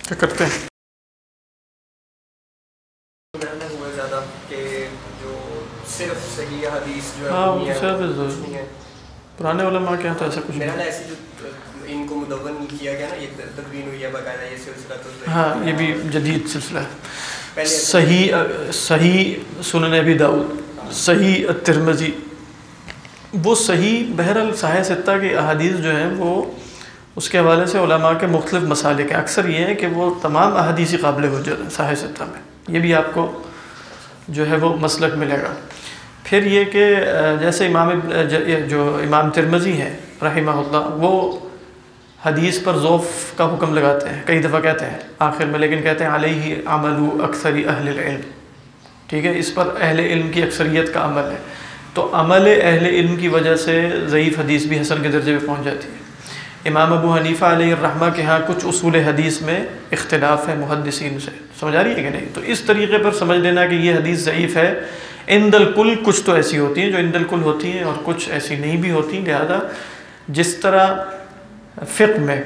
کیا کرتے ہیں زیادہ کہ جو صرف صحیح حدیث جو ہے پرانے علماء کے یہاں تو ایسا کچھ نہیں ہے. ایسے جو ان کو مدون کیا گیا نا، یہ تدوین ہوئی ہے باقاعدہ یہ سلسلہ، تو ہاں یہ بھی جدید سلسلہ ہے. صحیح سنن ابی داؤد، صحیح الترمذی، وہ صحیح بہرحال صحیح ستہ کی احادیث جو ہیں وہ اس کے حوالے سے علماء کے مختلف مسالک ہیں. اکثر یہ ہے کہ وہ تمام احادیثی قابل حجت ہیں صحیح ستہ میں، یہ بھی آپ کو جو ہے وہ مسلک ملے گا. پھر یہ کہ جیسے امام ترمذی ہیں رحمہ اللہ، وہ حدیث پر ضعف کا حکم لگاتے ہیں، کئی دفعہ کہتے ہیں آخر میں، لیکن کہتے ہیں علیہ عمل اکثر اہل العلم. ٹھیک ہے، اس پر اہل علم کی اکثریت کا عمل ہے. تو عمل اہل علم کی وجہ سے ضعیف حدیث بھی حسن کے درجے پہ پہنچ جاتی ہے. امام ابو حنیفہ علیہ الرحمہ کے ہاں کچھ اصول حدیث میں اختلاف ہے محدثین سے، سمجھ آ رہی ہے کہ نہیں؟ تو اس طریقے پر سمجھ لینا کہ یہ حدیث ضعیف ہے. عند الکل کچھ تو ایسی ہوتی ہیں جو عند الکل ہوتی ہیں اور کچھ ایسی نہیں بھی ہوتی. لہذا جس طرح فقہ میں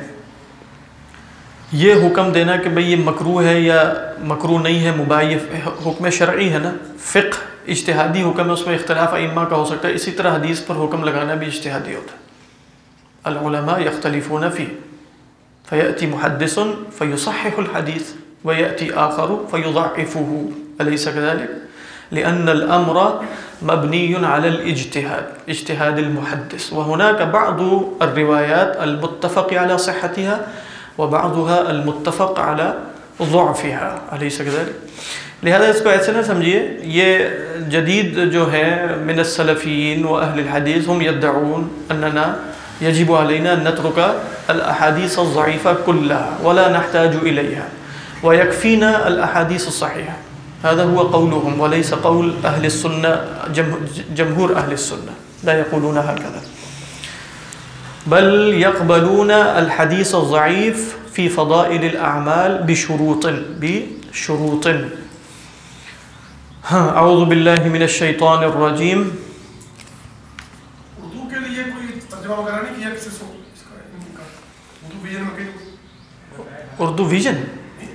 یہ حکم دینا کہ بھئی یہ مکروہ ہے یا مکروہ نہیں ہے، مباح حکم شرعی ہے نا، فقہ اجتہادی حکم ہے، اس میں اختلاف ائمہ کا ہو سکتا ہے. اسی طرح حدیث پر حکم لگانا بھی اجتہادی ہوتا ہے. العلماء یختلفون فی فیأتی محدث فیصحح الحدیث ویأتی آخر فیضعفه الیس کذلک؟ لأن الأمر مبني على الاجتهاد، اجتهاد المحدث، وهناك بعض الروايات المتفق على صحتها وبعضها المتفق على ضعفها أليس كذلك؟ لہذا اس کو ایسے نہ سمجھیے. یہ جدید جو ہے من السلفیین و اہل الحدیث هم يدعون اننا يجب علينا ان نترك الاحاديث الضعيفة كلها ولا نحتاج اليها ويكفينا الاحاديث الصحيحة. هذا هو قولهم وليس قول أهل السنة، جمهور أهل السنة لا يقولون هكذا، بل يقبلون الحديث الضعيف في فضائل الأعمال بشروط. أعوذ بالله من الشيطان الرجيم. اردو کے لیے کوئی ترجمہ وغیرہ نہیں کیا کسی سے؟ اردو ویژن میں کہیں اردو ویژن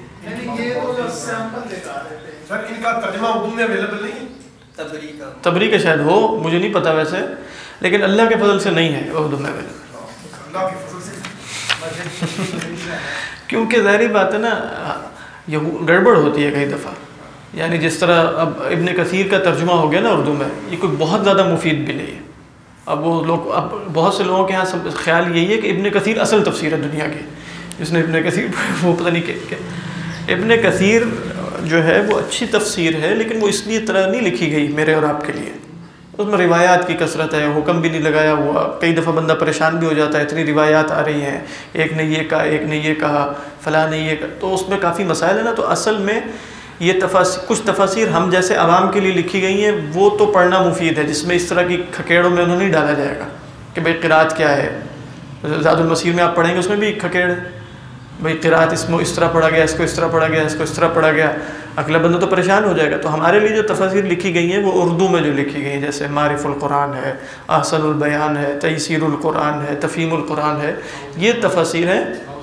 سر ان کا ترجمہ اردو میں اویلیبل نہیں؟ تبری کا شاید ہو، مجھے نہیں پتا ویسے، لیکن اللہ کے فضل سے نہیں ہے اردو میں اویلیبل. اللہ کے فضل سے کیونکہ ظاہری بات ہے نا، یہ گڑبڑ ہوتی ہے کئی دفعہ. یعنی جس طرح اب ابن کثیر کا ترجمہ ہو گیا نا اردو میں، یہ کوئی بہت زیادہ مفید بھی نہیں ہے. اب وہ لوگ، اب بہت سے لوگوں کے یہاں خیال یہی ہے کہ ابن کثیر اصل تفسیر ہے دنیا کی، جس نے ابن کثیر وہ پتہ نہیں کہ ابن کثیر جو ہے وہ اچھی تفسیر ہے، لیکن وہ اس لیے طرح نہیں لکھی گئی میرے اور آپ کے لیے. اس میں روایات کی کثرت ہے، حکم بھی نہیں لگایا ہوا. کئی دفعہ بندہ پریشان بھی ہو جاتا ہے، اتنی روایات آ رہی ہیں، ایک نے یہ کہا، ایک نے یہ کہا، فلاں نے یہ کہا، تو اس میں کافی مسائل ہیں نا. تو اصل میں یہ کچھ تفاسیر ہم جیسے عوام کے لیے لکھی گئی ہیں، وہ تو پڑھنا مفید ہے، جس میں اس طرح کی کھکیڑوں میں انہوں نہیں ڈالا جائے گا کہ بھئی قرات کیا ہے. زاد المسیر میں آپ پڑھیں گے، اس میں بھی کھکیڑ ہے، بھئی قرات اس میں اس طرح پڑھا گیا، اس کو اس طرح پڑھا گیا، اس کو اس طرح پڑھا گیا. اگلا بندہ تو پریشان ہو جائے گا. تو ہمارے لیے جو تفاسیر لکھی گئی ہیں وہ اردو میں جو لکھی گئی ہیں، جیسے معرف القرآن ہے، احسن البیان ہے، تیسیر القرآن ہے، تفہیم القرآن ہے، یہ تفاسیر ہیں.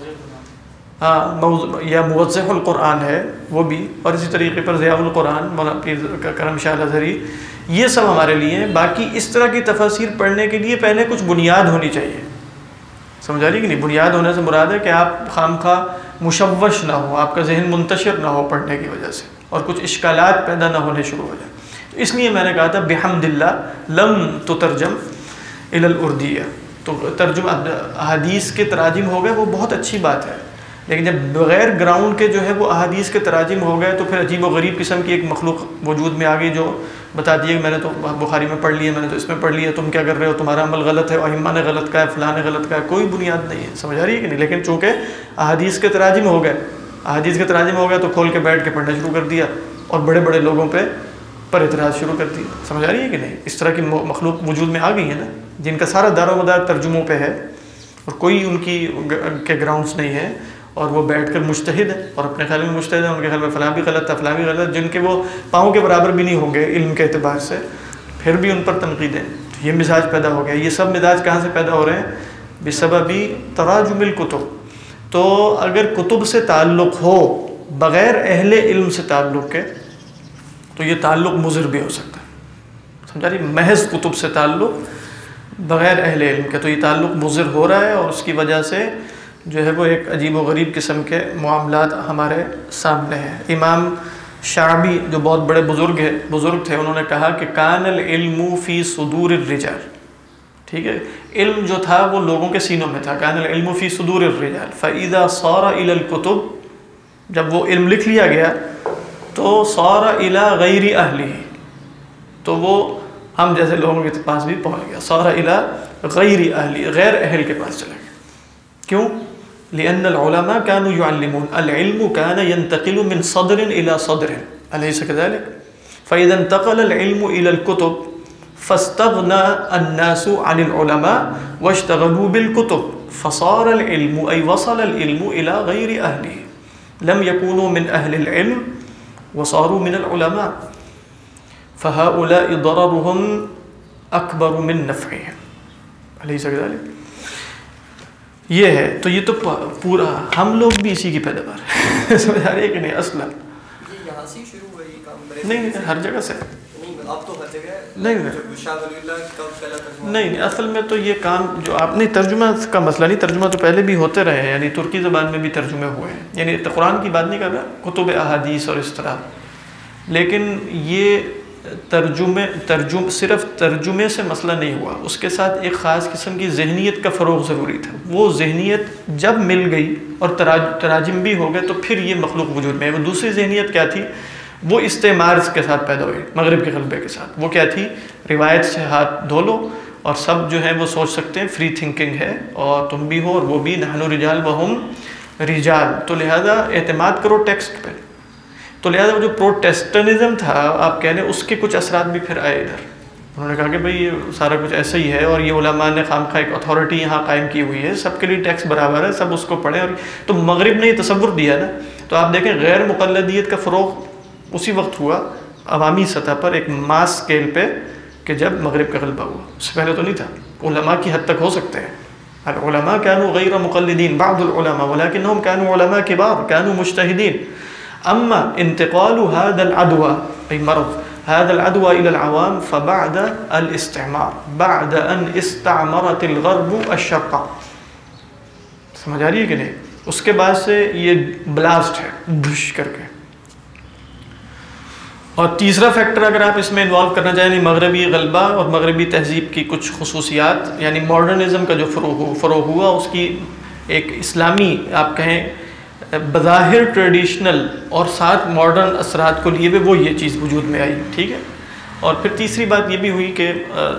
یا موضح القرآن ہے وہ بھی، اور اسی طریقے پر ضیاء القرآن مولانا پیر کرم شاہ الازہری، یہ سب ہمارے لیے ہیں. باقی اس طرح کی تفاسیر پڑھنے کے لیے پہلے کچھ بنیاد ہونی چاہیے. سمجھ آ رہی کہ نہیں؟ بنیاد ہونے سے مراد ہے کہ آپ خام خواہ مشوش نہ ہو، آپ کا ذہن منتشر نہ ہو پڑھنے کی وجہ سے، اور کچھ اشکالات پیدا نہ ہونے شروع ہو جائیں. اس لیے میں نے کہا تھا بحمد اللہ لم تترجم الی الاردیہ. تو ترجمہ احادیث کے تراجم ہو گئے، وہ بہت اچھی بات ہے، لیکن جب بغیر گراؤنڈ کے جو ہے وہ احادیث کے تراجم ہو گئے تو پھر عجیب و غریب قسم کی ایک مخلوق وجود میں آ گئی جو بتا دیے کہ میں نے تو بخاری میں پڑھ لیا، میں نے تو اس میں پڑھ لیا، تم کیا کر رہے ہو، تمہارا عمل غلط ہے، ائمہ نے غلط کہا ہے، فلاں نے غلط کہا ہے. کوئی بنیاد نہیں ہے. سمجھ آ رہی ہے کہ نہیں؟ لیکن چونکہ احادیث کے تراجم ہو گئے تو کھول کے بیٹھ کے پڑھنا شروع کر دیا اور بڑے بڑے لوگوں پہ پر اعتراض شروع کر دیا. سمجھ آ رہی ہے کہ نہیں؟ اس طرح کی مخلوق وجود میں آ گئی ہے نا، جن کا سارا دار و مدار ترجموں پہ ہے اور کوئی ان کے گراؤنڈز نہیں ہے، اور وہ بیٹھ کر مجتہد ہیں اور اپنے خیال میں مجتہد ہیں، ان کے خیال میں فلاں بھی غلط تھا، فلاں بھی غلط، جن کے وہ پاؤں کے برابر بھی نہیں ہوں گے علم کے اعتبار سے، پھر بھی ان پر تنقیدیں. یہ مزاج پیدا ہو گیا. یہ سب مزاج کہاں سے پیدا ہو رہے ہیں؟ بسبب تراجم الکتب. تو اگر کتب سے تعلق ہو بغیر اہل علم سے تعلق کے تو یہ تعلق مضر بھی ہو سکتا ہے، سمجھا رہی؟ محض کتب سے تعلق بغیر اہل علم کے تو یہ تعلق مضر ہو رہا ہے، اور اس کی وجہ سے جو ہے وہ ایک عجیب و غریب قسم کے معاملات ہمارے سامنے ہیں۔ امام شعبی جو بہت بڑے بزرگ تھے، انہوں نے کہا کہ کان العلم فی صدور الرجال، ٹھیک ہے، علم جو تھا وہ لوگوں کے سینوں میں تھا، کان العلم فی صدور الرجال فاذا صار الى الكتب، جب وہ علم لکھ لیا گیا تو صار الى غیر اہلہ، تو وہ ہم جیسے لوگوں کے پاس بھی پہنچ گیا، صار الى غیر اہلہ، غیر اہل کے پاس چلا گیا۔ کیوں؟ لأن العلماء كانوا يعلمون، العلم كان ينتقل من صدر إلى صدر، أليس كذلك؟ فإذا انتقل العلم إلى الكتب فاستغنى الناس عن العلماء واشتغلوا بالكتب، فصار العلم أي وصل العلم إلى غير أهله، لم يكونوا من أهل العلم وصاروا من العلماء، فهؤلاء ضررهم أكبر من نفعهم، أليس كذلك؟ یہ ہے، تو یہ تو پورا ہم لوگ بھی اسی کی پیداوار ہے، سمجھ آ رہی ہے کہ نہیں؟ اصلا یہ یہاں سے شروع ہوا یہ کام؟ نہیں، ہر جگہ سے اب تو ہر جگہ نہیں، اصل میں تو یہ کام جو آپ نے ترجمہ کا مسئلہ نہیں، ترجمہ تو پہلے بھی ہوتے رہے ہیں، یعنی ترکی زبان میں بھی ترجمے ہوئے ہیں، یعنی قرآن کی بات نہیں کر رہا، کتب احادیث اور اس طرح، لیکن یہ صرف ترجمے سے مسئلہ نہیں ہوا، اس کے ساتھ ایک خاص قسم کی ذہنیت کا فروغ ضروری تھا۔ وہ ذہنیت جب مل گئی اور تراجم بھی ہو گئے تو پھر یہ مخلوق وجود میں ہے۔ وہ دوسری ذہنیت کیا تھی؟ وہ استعمار کے ساتھ پیدا ہوئی، مغرب کے غلبے کے ساتھ۔ وہ کیا تھی؟ روایت سے ہاتھ دھو لو اور سب جو ہے وہ سوچ سکتے ہیں، فری تھنکنگ ہے، اور تم بھی ہو اور وہ بھی، نحن رجال وہم رجال، تو لہذا اعتماد کرو ٹیکسٹ پہ۔ تو لہٰذا وہ جو پروٹیسٹنزم تھا آپ کہہ لیں، اس کے کچھ اثرات بھی پھر آئے ادھر۔ انہوں نے کہا کہ بھئی یہ سارا کچھ ایسا ہی ہے، اور یہ علماء نے خامخواہ ایک اتھارٹی یہاں قائم کی ہوئی ہے، سب کے لیے ٹیکس برابر ہے، سب اس کو پڑھیں، اور تو مغرب نے یہ تصور دیا نا۔ تو آپ دیکھیں غیر مقلدیت کا فروغ اسی وقت ہوا عوامی سطح پر، ایک ماس اسکیل پہ، کہ جب مغرب کا غلبہ ہوا، اس سے پہلے تو نہیں تھا۔ علماء کی حد تک ہو سکتے ہیں، العلماء كانوا غیر مقلدین، بعض العلماء ولكنهم كانوا علماء كبار كانوا مجتهدين۔ اما انتقال هذا العدوى اي مرض هذا العدوى الى العوام فبعد الاستعمار، بعد ان استعمرت الغرب الشرق، سمجھ آ رہی ہے کہ نہیں؟ اس کے بعد سے یہ بلاسٹ ہے بھش کر کے۔ اور تیسرا فیکٹر اگر آپ اس میں انوالو کرنا چاہیں، یعنی مغربی غلبہ اور مغربی تہذیب کی کچھ خصوصیات، یعنی ماڈرنزم کا جو فروغ ہوا، اس کی ایک اسلامی آپ کہیں بظاہر ٹریڈیشنل اور ساتھ ماڈرن اثرات کو لیے ہوئے وہ یہ چیز وجود میں آئی، ٹھیک ہے۔ اور پھر تیسری بات یہ بھی ہوئی کہ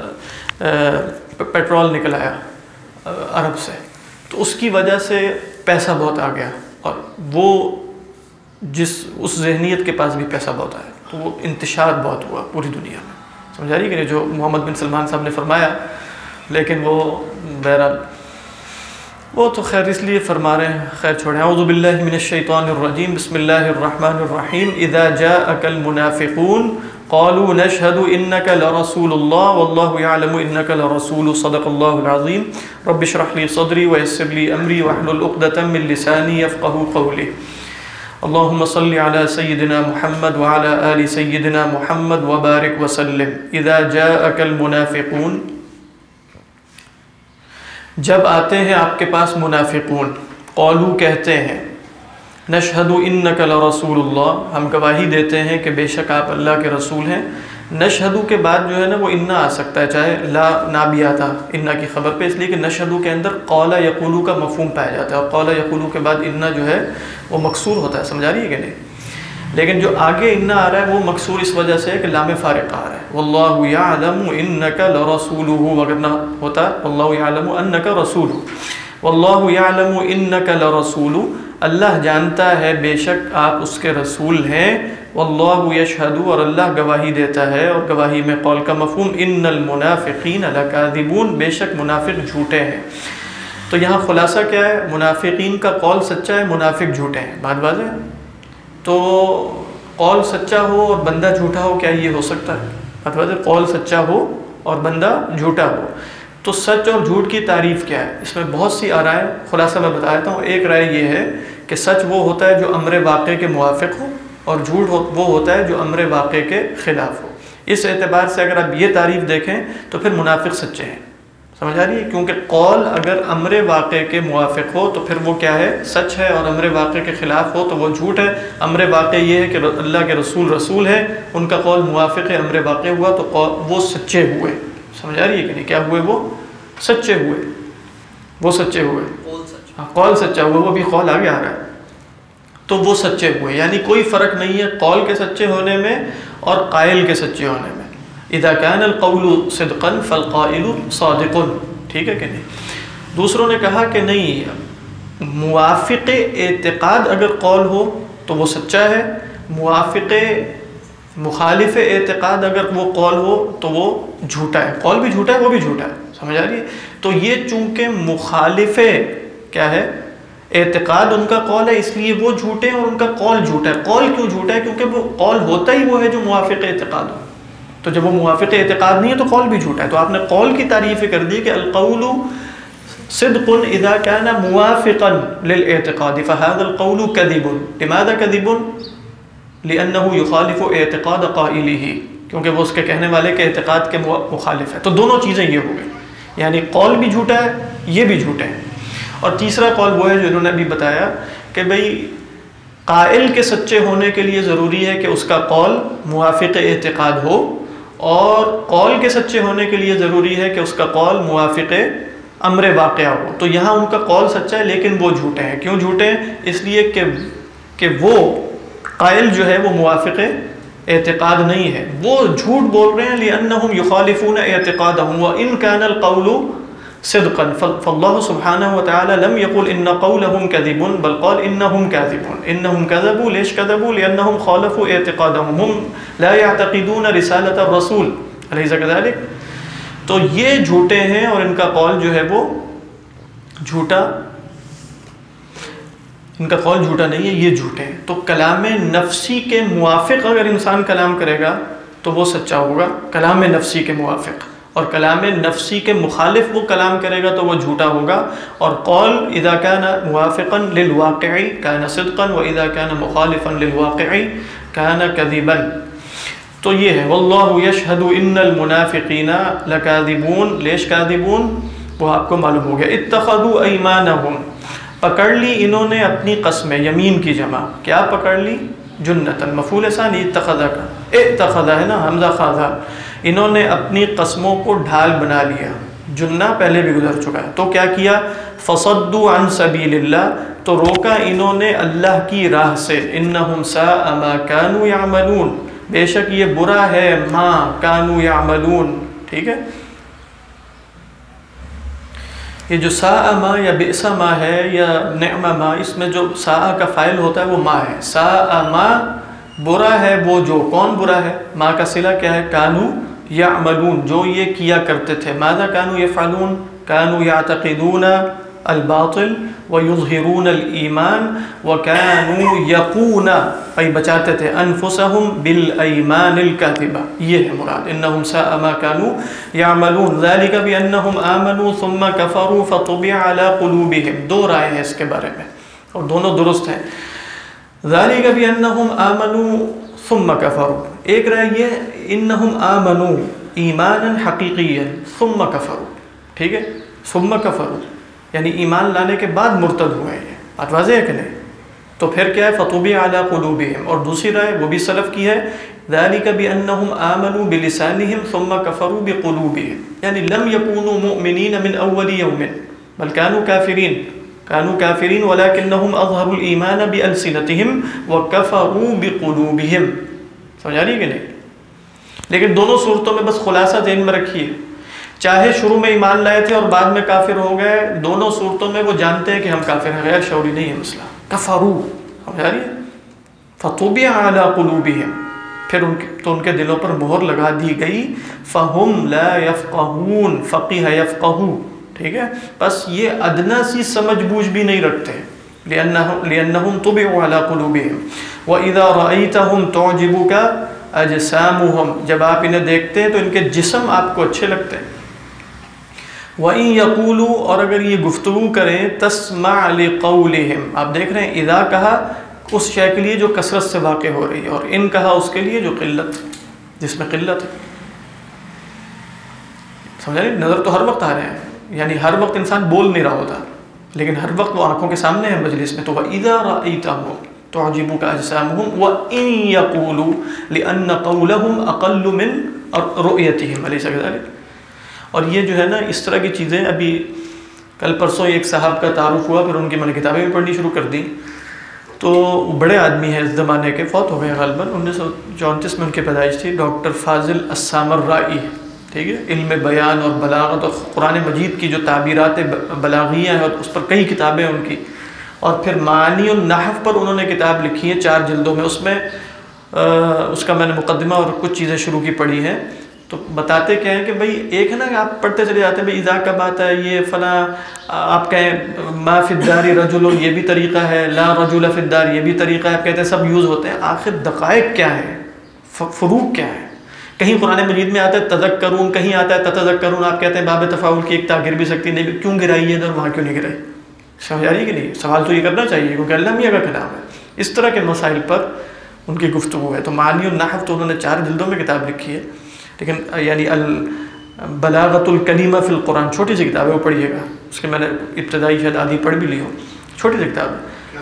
پیٹرول نکل آیا عرب سے، تو اس کی وجہ سے پیسہ بہت آ گیا، اور وہ اس ذہنیت کے پاس بھی پیسہ بہت آیا، تو وہ انتشار بہت ہوا پوری دنیا میں، سمجھا رہی کہ جو محمد بن سلمان صاحب نے فرمایا، لیکن وہ بہرحال وہ تو خیر اس لیے فرما رہے ہیں، خیر چھوڑیں۔ اعوذ باللہ من الشیطان الرجیم، بسم اللہ الرحمن الرحیم۔ اذا جاءک المنافقون قالوا نشهد انك لرسول الله والله يعلم انك لرسول، صدق الله العظيم۔ رب اشرح لي صدري ويسر لي امري واحلل عقدة من لساني يفقهوا قولي۔ اللهم صل على سيدنا محمد وعلى آل سيدنا محمد وبارك وسلم۔ اذا جاءك المنافقون، جب آتے ہیں آپ کے پاس منافقون، قولو کہتے ہیں، نشہد انک لرسول اللہ، ہم گواہی دیتے ہیں کہ بے شک آپ اللہ کے رسول ہیں۔ نشہدو کے بعد جو ہے نا وہ انا آ سکتا ہے، چاہے لا نہ بھی آتا انا کی خبر پہ، اس لیے کہ نشہدو کے اندر قول یقولو کا مفہوم پایا جاتا ہے، اور قول یقولو کے بعد انا جو ہے وہ مکسور ہوتا ہے، سمجھا رہی ہے کہ نہیں؟ لیکن جو آگے انا آ رہا ہے وہ مکسور اس وجہ سے ہے کہ لام فارق آ رہا ہے، واللہ یعلم انک لرسولہ، اگر نہ ہوتا واللہ یعلم انک رسولہ، واللہ یعلم انک لرسولہ، اللہ جانتا ہے بے شک آپ اس کے رسول ہیں، واللہ یشہد، اور اللہ گواہی دیتا ہے، اور گواہی میں قول کا مفہوم، ان المنافقین لکاذبون، بے شک منافق جھوٹے ہیں۔ تو یہاں خلاصہ کیا ہے؟ منافقین کا قول سچا ہے، منافق جھوٹے ہیں، بات واضح ہے؟ تو قول سچا ہو اور بندہ جھوٹا ہو، کیا یہ ہو سکتا ہے؟ بات واضح، قول سچا ہو اور بندہ جھوٹا ہو، تو سچ اور جھوٹ کی تعریف کیا ہے؟ اس میں بہت سی آرائیں، خلاصہ میں بتا دیتا ہوں۔ ایک رائے یہ ہے کہ سچ وہ ہوتا ہے جو امر واقع کے موافق ہو، اور جھوٹ وہ ہوتا ہے جو امر واقع کے خلاف ہو۔ اس اعتبار سے اگر آپ یہ تعریف دیکھیں تو پھر منافق سچے ہیں، سمجھ آ رہی ہے؟ کیونکہ قول اگر امر واقع کے موافق ہو تو پھر وہ کیا ہے؟ سچ ہے، اور امر واقع کے خلاف ہو تو وہ جھوٹ ہے۔ امر واقع یہ ہے کہ اللہ کے رسول ہے، ان کا قول موافق ہے، امر واقع ہوا تو وہ سچے ہوئے، سمجھ آ رہی ہے کہ نہیں؟ کیا ہوئے؟ وہ سچے ہوئے، وہ سچے ہوئے، قول سچا ہوا، وہ بھی قول آگے آ رہا ہے، تو وہ سچے ہوئے۔ یعنی کوئی فرق نہیں ہے قول کے سچے ہونے میں اور قائل کے سچے ہونے میں۔ اذا كان القول صدقا فالقائل صادق، ٹھیک ہے کہ نہیں؟ دوسروں نے کہا کہ نہیں، موافق اعتقاد اگر قول ہو تو وہ سچا ہے، موافق مخالف اعتقاد اگر وہ قول ہو تو وہ جھوٹا ہے۔ قول بھی جھوٹا ہے، وہ بھی جھوٹا ہے، سمجھ آ رہی ہے؟ تو یہ چونکہ مخالف کیا ہے؟ اعتقاد ان کا قول ہے، اس لیے وہ جھوٹے ہیں اور ان کا قول جھوٹا ہے۔ قول کیوں جھوٹا ہے؟ کیونکہ وہ قول ہوتا ہی وہ ہے جو موافق اعتقاد ہو، تو جب وہ موافق اعتقاد نہیں ہے تو قول بھی جھوٹا ہے۔ تو آپ نے قول کی تعریف کر دی کہ القول صدق اذا كان موافقا للاعتقاد فهذا القول كذب۔ لماذا كذب؟ لانه يخالف اعتقاد قائله، کیونکہ وہ اس کے کہنے والے کے اعتقاد کے مخالف ہے۔ تو دونوں چیزیں یہ ہو گئی، یعنی قول بھی جھوٹا ہے، یہ بھی جھوٹے ہیں۔ اور تیسرا قول وہ ہے جو انہوں نے ابھی بتایا کہ بھئی قائل کے سچے ہونے کے لیے ضروری ہے کہ اس کا قول موافق اعتقاد ہو، اور قول کے سچے ہونے کے لیے ضروری ہے کہ اس کا قول موافق امر واقعہ ہو۔ تو یہاں ان کا قول سچا ہے لیکن وہ جھوٹے ہیں۔ کیوں جھوٹے ہیں؟ اس لیے کہ وہ قائل جو ہے وہ موافق اعتقاد نہیں ہے، وہ جھوٹ بول رہے ہیں لأنهم يخالفون اعتقادهم وإن كان القول صدقا فالله سبحانه وتعالى لم يقل إن قولهم كذب بل قال إنهم كاذبون۔ إنهم كذبوا، ليش كذبوا؟ لأنهم خالفوا اعتقادهم، هم لا يعتقدون رسالة الرسول، أليس كذلك؟ تو یہ جھوٹے ہیں اور ان کا قول جو ہے وہ جھوٹا، ان کا قول جھوٹا نہیں ہے، یہ جھوٹے ہیں۔ تو کلام نفسی کے موافق اگر انسان کلام کرے گا تو وہ سچا ہوگا، کلام نفسی کے موافق، اور کلام نفسی کے مخالف وہ کلام کرے گا تو وہ جھوٹا ہوگا۔ اور قول اذا كان موافقا للواقع كان صدقا واذا كان مخالفا للواقع كان كذبا۔ تو یہ ہے واللہ یشہد ان المنافقین لکاذبون۔ لیش کاذبون؟ وہ آپ کو معلوم ہو گیا۔ اتخذوا ایمانہم، پکڑ لی انہوں نے اپنی قسمیں، یمین کی جمع، کیا پکڑ لی؟ جنتاً، مفعول ثانی اتخذا کا، اتخذا ہے نا، حمزہ خاذا، انہوں نے اپنی قسموں کو ڈھال بنا لیا۔ جنہ پہلے بھی گزر چکا ہے، تو کیا کیا؟ فصدوا عن سبیل اللہ، تو روکا انہوں نے اللہ کی راہ سے۔ انہم ساء ما كانوا يعملون، بے شک یہ برا ہے ما كانوا يعملون، ٹھیک ہے؟ یہ جو ساء ما یا بئس ما ہے یا نعم ما، اس میں جو ساء کا فاعل ہوتا ہے وہ ما ہے۔ ساء ما، برا ہے وہ جو، کون برا ہے؟ ما کا صلہ کیا ہے؟ کانوا یعملون، جو یہ کیا کرتے تھے۔ ماذا کانوا یفعلون؟ کانوا یعتقدون الباطل ویظہرون الایمان وکانوا یقون، ای بچاتے تھے، انفسہم بالایمان الکاذبہ، یہ ہے مراد۔ انہم ساء ما کانوا یعملون ذلک بانہم آمنوا ثم کفروا فطبع علی قلوبہم۔ دو رائے ہیں اس کے بارے میں اور دونوں درست ہیں۔ ذالک بانہم آمنوا ثم کفروا، ایک رائے یہ انہم آمنوا ایمانا حقیقیا ثم کفروا، ٹھیک ہے؟ ثم کفروا یعنی ایمان لانے کے بعد مرتد ہوئے ہیں، بات واضح ہے کہ نہیں؟ تو پھر کیا ہے؟ فطبع علی قلوبہم۔ اور دوسری رائے وہ بھی سلف کی ہے، ذالک بانہم آمنوا بلسانہم ثم کفروا بقلوبہم، یعنی لم یکونوا مؤمنین من اول یوم بل کانوا کافرین، كانوا كافرين ولكنهم اظهروا الايمان بالسنتهم وكفروا بقلوبهم۔ سمجھ آ رہی ہے کہ نہیں؟ لیکن دونوں صورتوں میں بس خلاصہ ذہن میں رکھیے، چاہے شروع میں ایمان لائے تھے اور بعد میں کافر ہو گئے، دونوں صورتوں میں وہ جانتے ہیں کہ ہم کافر ہیں، غیر شعوری نہیں ہے مسئلہ۔ کفروا، سمجھ آ رہی ہے؟ فطبع علی قلوبہم، پھر ان کے دلوں پر مہر لگا دی گئی۔ فہم لا یفقہون، فقیہ یفقہو، ٹھیک ہے؟ بس یہ ادنا سی سمجھ بوجھ بھی نہیں رکھتے، لأنهم طبعوا على قلوبهم وإذا رأيتهم تعجبك أجسامهم، جب آپ انہیں دیکھتے ہیں تو ان کے جسم آپ کو اچھے لگتے ہیں۔ وَإِن يَقُولُوا اور اگر یہ گفتگو کریں تَسْمَعْ لِقَوْلِهِمْ، آپ دیکھ رہے ہیں اذا کہا اس شے کے لیے جو کثرت سے واقع ہو رہی ہے، اور ان کہا اس کے لیے جو قلت، جس میں قلت ہے. سمجھا نہیں؟ نظر تو ہر وقت آ رہے ہیں، یعنی ہر وقت انسان بول نہیں رہا ہوتا، لیکن ہر وقت وہ آنکھوں کے سامنے ہے مجلس میں. تو وَإِذَا رَأَيْتَهُمْ تُعْجِبُكَ أَجْسَامُهُمْ وَإِن يَقُولُوا لِأَنَّ قَوْلَهُمْ أَقَلُّ مِنْ رُؤْيَتِهِمْ أَلَيْسَ كَذَلِكَ. اور یہ جو ہے نا اس طرح کی چیزیں، ابھی کل پرسوں ایک صاحب کا تعارف ہوا، پھر ان کی میں نے کتابیں بھی پڑھنی شروع کر دی. تو بڑے آدمی ہیں اس زمانے کے، فوت ہو گئے غالباً، 1934 میں ان کی پیدائش تھی. ڈاکٹر فاضل السامرائی، ٹھیک ہے، علم بیان اور بلاغت اور قرآن مجید کی جو تعبیرات بلاغیہ ہیں، اور اس پر کئی کتابیں ان کی، اور پھر معانی النحو پر انہوں نے کتاب لکھی ہے 4 جلدوں میں. اس میں اس کا میں نے مقدمہ اور کچھ چیزیں شروع کی پڑھی ہیں. تو بتاتے کیا ہیں کہ بھئی ایک ہے نا کہ آپ پڑھتے چلے جاتے ہیں بھئی اذا کا بات ہے، یہ فلاں آپ کہیں ما فی الدار رجل، یہ بھی طریقہ ہے، لا رجل فی الدار یہ بھی طریقہ ہے، آپ کہتے ہیں سب یوز ہوتے ہیں. آخر دقائق کیا ہے، فروق کیا ہے؟ کہیں قرآن مجید میں آتا ہے تذکرون، کہیں آتا ہے تتذکرون، آپ کہتے ہیں باب تفاعل کی ایک تا گر بھی سکتی نہیں، کیوں گرائی ہے ادھر وہاں کیوں نہیں گرائی؟ سمجھ آ رہی کہ نہیں؟ سوال تو یہ کرنا چاہیے کیونکہ اللہ میاں کا کلام ہے. اس طرح کے مسائل پر ان کی گفتگو ہے. تو معانی النحو تو انہوں نے 4 جلدوں میں کتاب لکھی ہے، لیکن یعنی بلاغت الکلیمہ فی القرآن، چھوٹی سی کتاب ہے، وہ پڑھیے گا. اس کے میں نے ابتدائی شاید آدھی پڑھ بھی لی ہو، چھوٹی سی کتاب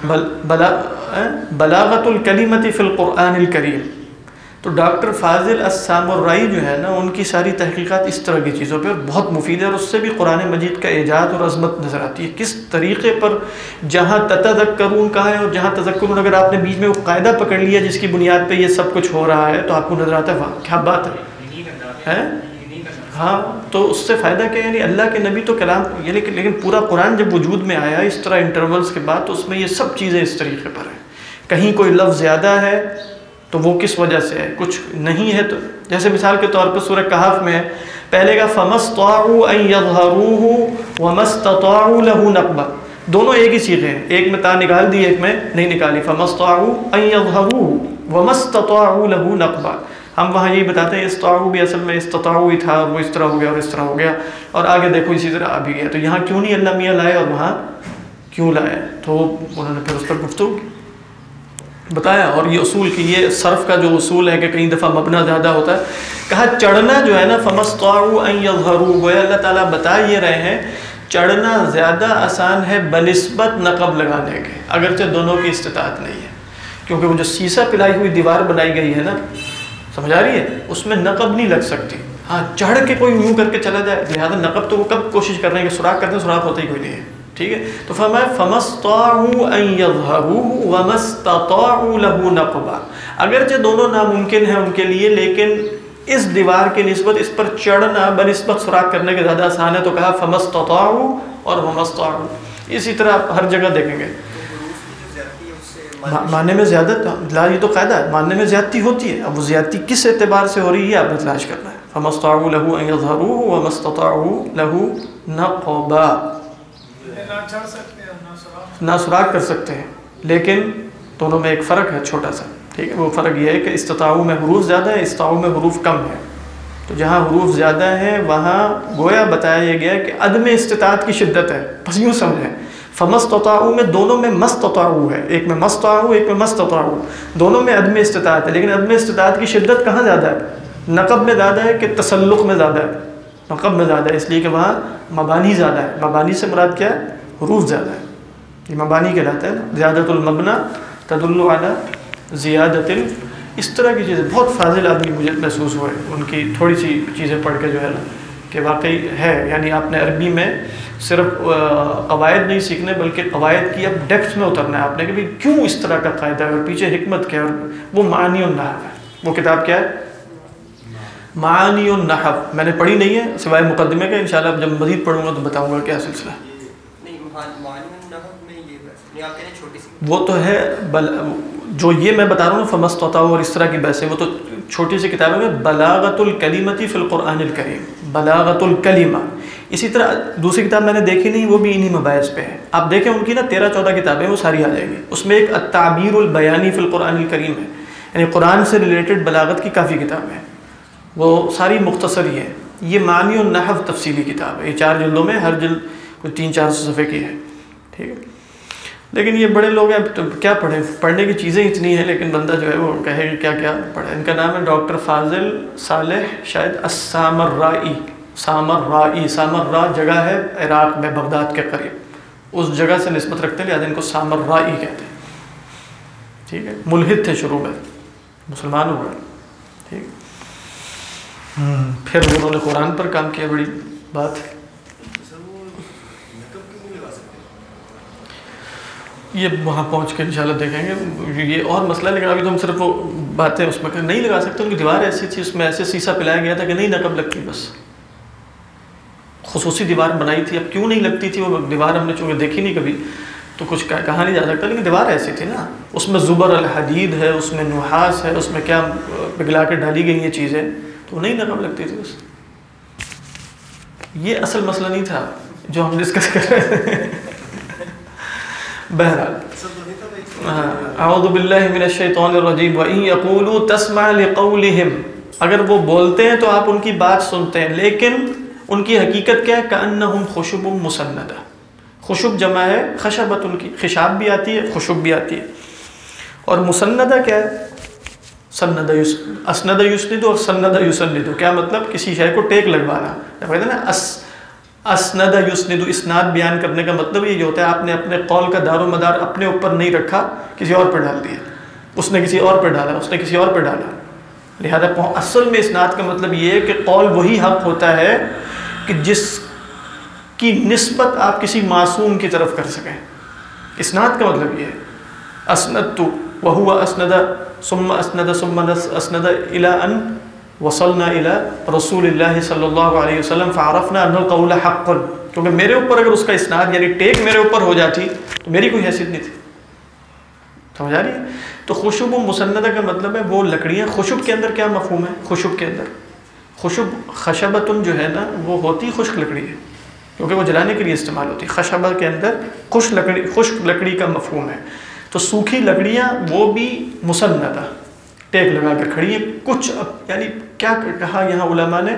ہے، بلاغت الکلیمۃ فی القرآن الکریم. تو ڈاکٹر فاضل السامرائی جو ہے نا، ان کی ساری تحقیقات اس طرح کی چیزوں پہ بہت مفید ہے، اور اس سے بھی قرآن مجید کا اعجاز اور عظمت نظر آتی ہے. کس طریقے پر جہاں تتذکرون کہا ہے اور جہاں تذکرون، اگر آپ نے بیچ میں وہ قاعدہ پکڑ لیا جس کی بنیاد پہ یہ سب کچھ ہو رہا ہے، تو آپ کو نظر آتا ہے واہ کیا بات ہے. ہاں، تو اس سے فائدہ کیا ہے؟ یعنی اللہ کے نبی تو کلام یہ، لیکن پورا قرآن جب وجود میں آیا اس طرح انٹرولز کے بعد، تو اس میں یہ سب چیزیں اس طریقے پر ہیں. کہیں کوئی لفظ زیادہ ہے تو وہ کس وجہ سے ہے، کچھ نہیں ہے تو جیسے مثال کے طور پر سورہ کہف میں پہلے کا فَمَسْطَاعُوا أَن يَظْهَرُوهُ وَمَسْتَطَاعُوا لَهُ نَقْبًا، دونوں ایک ہی صیغے ہیں، ایک میں تا نکال دی ایک میں نہیں نکالی. فَمَسْطَاعُوا أَن يَظْهَرُوهُ وَمَسْتَطَاعُوا لَهُ نَقْبًا. ہم وہاں یہی بتاتے ہیں استطاعوا بھی اصل میں استطاعوا ہی تھا، وہ اس طرح ہو گیا اور اس طرح ہو گیا، اور آگے دیکھو اسی طرح آ بھی گیا. تو یہاں کیوں نہیں اللہ میاں لائے اور وہاں کیوں لائے؟ تو انہوں نے پھر اس پر گفتگو کی، بتایا. اور یہ اصول کی، یہ صرف کا جو اصول ہے کہ کئی دفعہ مبنا زیادہ ہوتا ہے، کہا چڑھنا جو ہے نا فَمَسْطَاعُوا أَن يَظْهَرُوا، گویا اللہ تعالیٰ بتا یہ رہے ہیں چڑھنا زیادہ آسان ہے بنسبت نقب لگانے کے، اگرچہ دونوں کی استطاعت نہیں ہے. کیونکہ وہ جو سیسا پلائی ہوئی دیوار بنائی گئی ہے نا، سمجھ آ رہی ہے، اس میں نقب نہیں لگ سکتی. ہاں چڑھ کے کوئی یوں کر کے چلا جائے، لہٰذا نقب تو وہ کب کوشش کر رہے ہیں کہ سوراخ کرتے ہیں، سوراخ ہوتا ہی کوئی نہیں ہے. ٹھیک ہے، تو فرمایا فَمَسْطَاعُوا أَن يَظْهَرُوهُ وَمَسْتَطَاعُوا لَهُ نَقْبًا. اگرچہ دونوں ناممکن ہیں ان کے لیے، لیکن اس دیوار کی نسبت اس پر چڑھنا بنسبت سوراخ کرنے کے زیادہ آسان ہے. تو کہا فَمَسْتَطَاعُوا اور وَمَسْتَطَاعُوا. اسی طرح آپ ہر جگہ دیکھیں گے ماننے میں زیادت، لا یہ تو قاعدہ ہے، ماننے میں زیادتی ہوتی ہے. اب وہ زیادتی کس اعتبار سے ہو رہی ہے آپ نے تلاش کرنا ہے. فَمَسْطَاعُوا لَهُ أَن يَظْهَرُوهُ وَمَسْتَطَاعُوا لَهُ نَقْبًا. نہ سراغ کر سکتے ہیں، لیکن دونوں میں ایک فرق ہے چھوٹا سا. ٹھیک ہے، وہ فرق یہ ہے کہ استطاعوا میں حروف زیادہ ہے، استطاعوا میں حروف کم ہے. تو جہاں حروف زیادہ ہیں وہاں گویا بتایا گیا کہ عدم استطاعت کی شدت ہے. بس یوں سمجھیں، فَمَسْتَطَاعُوا میں دونوں میں مَسْتَطَاعُوا ہے، ایک میں مَسْتَطَاعُوا ایک میں مَسْتَطَاعُوا، دونوں میں عدم استطاعت ہے. لیکن عدم استطاعت کی شدت کہاں زیادہ ہے؟ نقب میں زیادہ ہے کہ تسلق میں زیادہ ہے؟ نقب میں زیادہ ہے، اس لیے کہ وہاں مبانی زیادہ ہے. مبانی سے مراد کیا ہے؟ حروف زیادہ ہے، یہ مبانی کہلاتا ہے. زیادت المبنی تدل علی زیادت اس طرح کی چیزیں. بہت فاضل آدمی مجھے محسوس ہوئے ان کی تھوڑی سی چیزیں پڑھ کے جو ہے نا، کہ واقعی ہے. یعنی آپ نے عربی میں صرف قواعد نہیں سیکھنے بلکہ قواعد کی اب ڈیپتھ میں اترنا ہے آپ نے کہ بھئی کیوں اس طرح کا قاعدہ ہے اور پیچھے حکمت کیا ہے. وہ معانی النحو ہے. وہ کتاب کیا ہے؟ معانی النحو. میں نے پڑھی نہیں ہے سوائے مقدمے کا، انشاءاللہ جب مزید پڑھوں گا تو بتاؤں گا کیا سلسلہ ہے. وہ تو ہے جو یہ میں بتا رہا ہوں فَمَسْتَطَاعُوا اور اس طرح کی بحثیں، وہ تو چھوٹی سی کتاب ہے بلاغت الکلیمۃ فی القرآن الکریم، بلاغت الکلیمہ. اسی طرح دوسری کتاب میں نے دیکھی نہیں، وہ بھی انہی مباحث پہ ہے. آپ دیکھیں ان کی نا 13-14 کتابیں، وہ ساری آ جائیں گی. اس میں ایک التعبیر البیانی فی القرآن الکریم ہے، یعنی قرآن سے ریلیٹڈ بلاغت کی کافی کتابیں ہیں. وہ ساری مختصر ہی ہے، یہ معنی النحو تفصیلی کتاب ہے، یہ 4 جلدوں میں، ہر جلد کوئی 300-400 صفحے کی ہے، ٹھیک ہے. لیکن یہ بڑے لوگ ہیں، تو کیا پڑھیں، پڑھنے کی چیزیں اتنی ہیں لیکن بندہ جو ہے وہ کہے کہ کیا کیا پڑھے. ان کا نام ہے ڈاکٹر فاضل صالح شاید السامرائی. سامرا جگہ ہے عراق میں، بغداد کے قریب، اس جگہ سے نسبت رکھتے ہیں، لہٰذا ان کو سامرائی کہتے ہیں. ٹھیک ہے، ملحد تھے شروع میں، مسلمان ہوئے. ٹھیک، پھر انہوں نے قرآن پر کام کیا، بڑی بات ہے. یہ وہاں پہنچ کے انشاءاللہ دیکھیں گے، یہ اور مسئلہ ہے. لیکن ابھی تو ہم صرف وہ باتیں اس میں نہیں لگا سکتے. ان کی دیوار ایسی تھی، اس میں ایسے سیسا پلایا گیا تھا کہ نہیں نقب لگتی، بس خصوصی دیوار بنائی تھی. اب کیوں نہیں لگتی تھی وہ دیوار، ہم نے چونکہ دیکھی نہیں کبھی تو کچھ کہا نہیں جا سکتا، لیکن دیوار ایسی تھی نا. اس میں زبر الحدید ہے، اس میں نحاس ہے، اس میں کیا پگھلا کے ڈالی گئی ہیں چیزیں، تو نہیں نقب لگتی تھی. بس یہ اصل مسئلہ نہیں تھا جو ہم ڈسکس کر رہے تھے. بہرحال اعوذ باللہ من الشیطان الرجیم وَإِن يَقُولُوا تَسْمَعْ لِقَوْلِهِمْ، اگر وہ بولتے ہیں تو آپ ان کی بات سنتے ہیں، لیکن ان کی حقیقت کیا ہے؟ كَأَنَّهُمْ خُشُبٌ مُسَنَّدَةٌ. خشب جمع ہے خشبۃ، ان کی خشاب بھی آتی ہے، خشب بھی آتی ہے. اور مسندہ کیا ہے؟ سند یسند اور سند یسند. کیا مطلب؟ کسی شے کو ٹیک لگوانا. کہتے ہیں نا اسند یسند، اسناد بیان کرنے کا مطلب یہ ہوتا ہے آپ نے اپنے قول کا دار و مدار اپنے اوپر نہیں رکھا، کسی اور پر ڈال دیا، اس نے کسی اور پر ڈالا، اس نے کسی اور پر ڈالا. لہذا اصل میں اسناد کا مطلب یہ ہے کہ قول وہی حق ہوتا ہے کہ جس کی نسبت آپ کسی معصوم کی طرف کر سکیں. اسناد کا مطلب یہ ہے. اسندت وہو اسند ثم اسند ثم اسند الى ان وصلنا الى رسول اللہ صلی اللہ علیہ وسلم فعرفنا ان القول حق. کیونکہ میرے اوپر اگر اس کا اسناد یعنی ٹیک میرے اوپر ہو جاتی تو میری کوئی حیثیت نہیں تھی. سمجھ آ رہی ہے؟ تو خشب و مسندہ کا مطلب ہے وہ لکڑیاں. خشب کے اندر کیا مفہوم ہے؟ خشب کے اندر خشب خشبتن جو ہے نا وہ ہوتی خشک لکڑی ہے، کیونکہ وہ جلانے کے لیے استعمال ہوتی ہے. خشبہ کے اندر خشک لکڑی کا مفہوم ہے. تو سوکھی لکڑیاں وہ بھی مسندہ ٹیک لگا کر کھڑی ہیں. کچھ یعنی کیا کہا یہاں علماء نے؟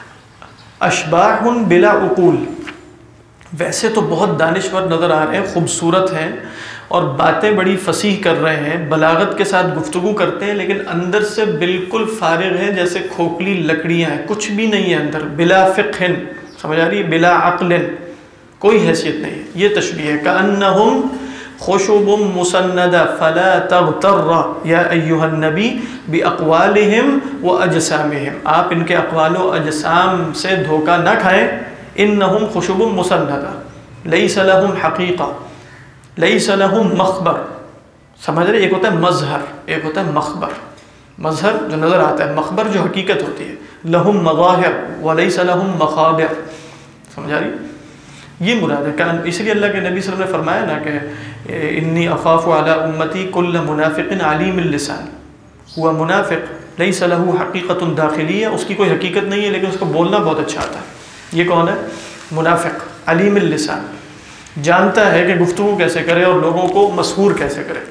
اشباح بلا عقول. ویسے تو بہت دانشور نظر آ رہے ہیں، خوبصورت ہیں اور باتیں بڑی فصیح کر رہے ہیں، بلاغت کے ساتھ گفتگو کرتے ہیں، لیکن اندر سے بالکل فارغ ہیں، جیسے کھوکھلی لکڑیاں ہیں، کچھ بھی نہیں ہے اندر. بلا فقہ، سمجھ آ رہی ہے؟ بلا عقل، کوئی حیثیت نہیں ہے. یہ تشبیہ ہے. کأنہم خشب مسندہ فلا تغتر یا ایہا النبی باقوالہم واجسامہم. آپ ان کے اقوال و اجسام سے دھوکہ نہ کھائیں. انہم خشب مسندہ لیس لہم حقیقہ لیس لہم مخبر. سمجھ رہے؟ ایک ہوتا ہے مظہر، ایک ہوتا ہے مخبر. مظہر جو نظر آتا ہے، مخبر جو حقیقت ہوتی ہے. لہم مظاہر ولیس لہم مخابر. سمجھ آ رہی؟ یہ مراد ہے. اس لیے اللہ کے نبی صلی اللہ علیہ وسلم نے فرمایا نا کہ انی اخاف علی امتی کل منافق علیم اللسان. ہوا منافق لیس لہ حقیقت داخلیہ، اس کی کوئی حقیقت نہیں ہے لیکن اس کو بولنا بہت اچھا آتا ہے. یہ کون ہے؟ منافق علیم اللسان، جانتا ہے کہ گفتگو کیسے کرے اور لوگوں کو مسحور کیسے کرے.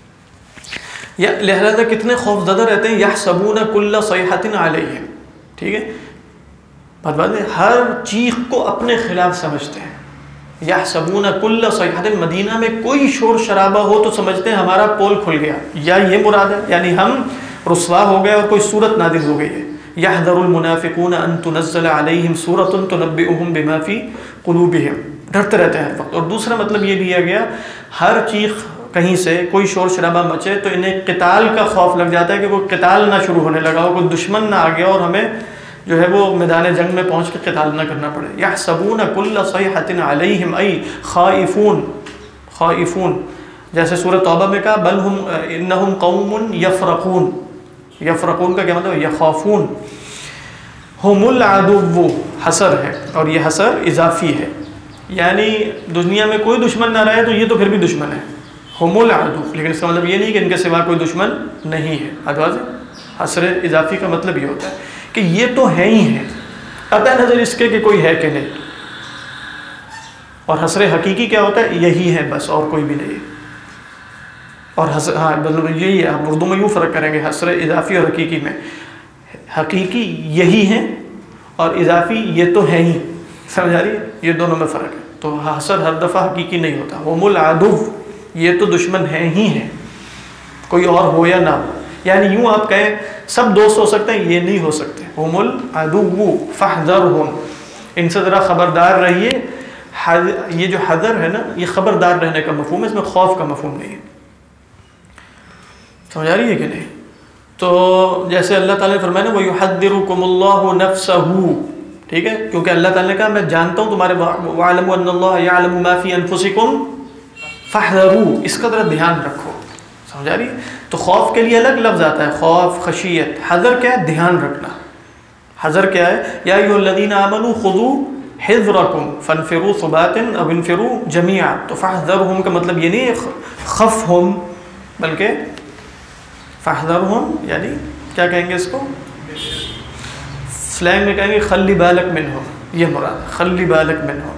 یا لہذا کتنے خوف زدہ رہتے ہیں. یحسبون کل صیحۃ علیہم. ٹھیک ہے، بات ہے، ہر چیخ کو اپنے خلاف سمجھتے ہیں. یحسبون کل صیحۃ، مدینہ میں کوئی شور شرابہ ہو تو سمجھتے ہیں ہمارا پول کھل گیا. یا یہ مراد ہے یعنی ہم رسوا ہو گئے اور کوئی صورت نازل ہو گئی ہے. یحذر المنافقون ان تنزل علیہم سورۃ تنبئہم بما فی قلوبہم. ڈرتے رہتے ہیں ہر وقت. اور دوسرا مطلب یہ لیا گیا، ہر چیخ کہیں سے کوئی شور شرابہ مچے تو انہیں قتال کا خوف لگ جاتا ہے کہ وہ قتال نہ شروع ہونے لگا ہو، کوئی دشمن نہ آ گیا اور ہمیں جو ہے وہ میدان جنگ میں پہنچ کے قتال نہ کرنا پڑے. یحسبون کل صیحۃ علیہم ای خائفون. خائفون جیسے سورۃ توبہ میں کہا بل ہم انہم قوم یفرقون. یفرقون کا کیا مطلب ہے؟ یخافون. ہم العدو حصر ہے اور یہ حصر اضافی ہے، یعنی دنیا میں کوئی دشمن نہ رہے تو یہ تو پھر بھی دشمن ہے. ہم العدو، لیکن اس کا مطلب یہ نہیں کہ ان کے سوا کوئی دشمن نہیں ہے. ادواز حصر اضافی کا مطلب یہ ہوتا ہے کہ یہ تو ہے ہی ہیں، قطع نظر اس کے کہ کوئی ہے کہ نہیں. اور حصر حقیقی کیا ہوتا ہے؟ یہی ہے بس، اور کوئی بھی نہیں ہے. اور ہاں مطلب یہی ہے، ہم اردو میں یوں فرق کریں گے حصر اضافی اور حقیقی میں. حقیقی یہی ہیں اور اضافی یہ تو ہے ہی، سمجھ آ رہی ہے؟ یہ دونوں میں فرق ہے. تو حسر ہر دفعہ حقیقی نہیں ہوتا. ہم العدو، یہ تو دشمن ہیں ہی ہیں، کوئی اور ہو یا نہ ہو. یعنی یوں آپ کہیں سب دوست ہو سکتے ہیں، یہ نہیں ہو سکتے. ہم العدو فاحذرہم، ان سے ذرا خبردار رہیے. یہ جو حذر ہے نا، یہ خبردار رہنے کا مفہوم ہے، اس میں خوف کا مفہوم نہیں ہے. سمجھ آ رہی ہے کہ نہیں؟ تو جیسے اللہ تعالیٰ نے فرمایا نا وَيُحَذِّرُكُمُ اللَّهُ نَفْسَهُ، ٹھیک ہے، کیونکہ اللہ تعالیٰ نے کہا میں جانتا ہوں تمہارے وَاعْلَمُوا أَنَّ اللَّهَ يَعْلَمُ مَا فِي أَنفُسِكُمْ فَاحْذَرُوا، اس کا ذرا دھیان رکھو. سمجھ آ رہی ہے؟ تو خوف کے لیے الگ لفظ آتا ہے، خوف، خشیت. حذر کیا ہے؟ دھیان رکھنا. حذر کیا ہے؟ یا ایھا الذین آمنوا خذوا حذرکم فانفروا ثبات او انفروا جمیعا. تو فاحذرہم کا مطلب یہ نہیں خفہم، بلکہ فاحذرہم یعنی کیا کہیں گے اس کو؟ سلینگ میں کہیں گے خلی بالک منہم، یہ مراد خلی بالک منہم،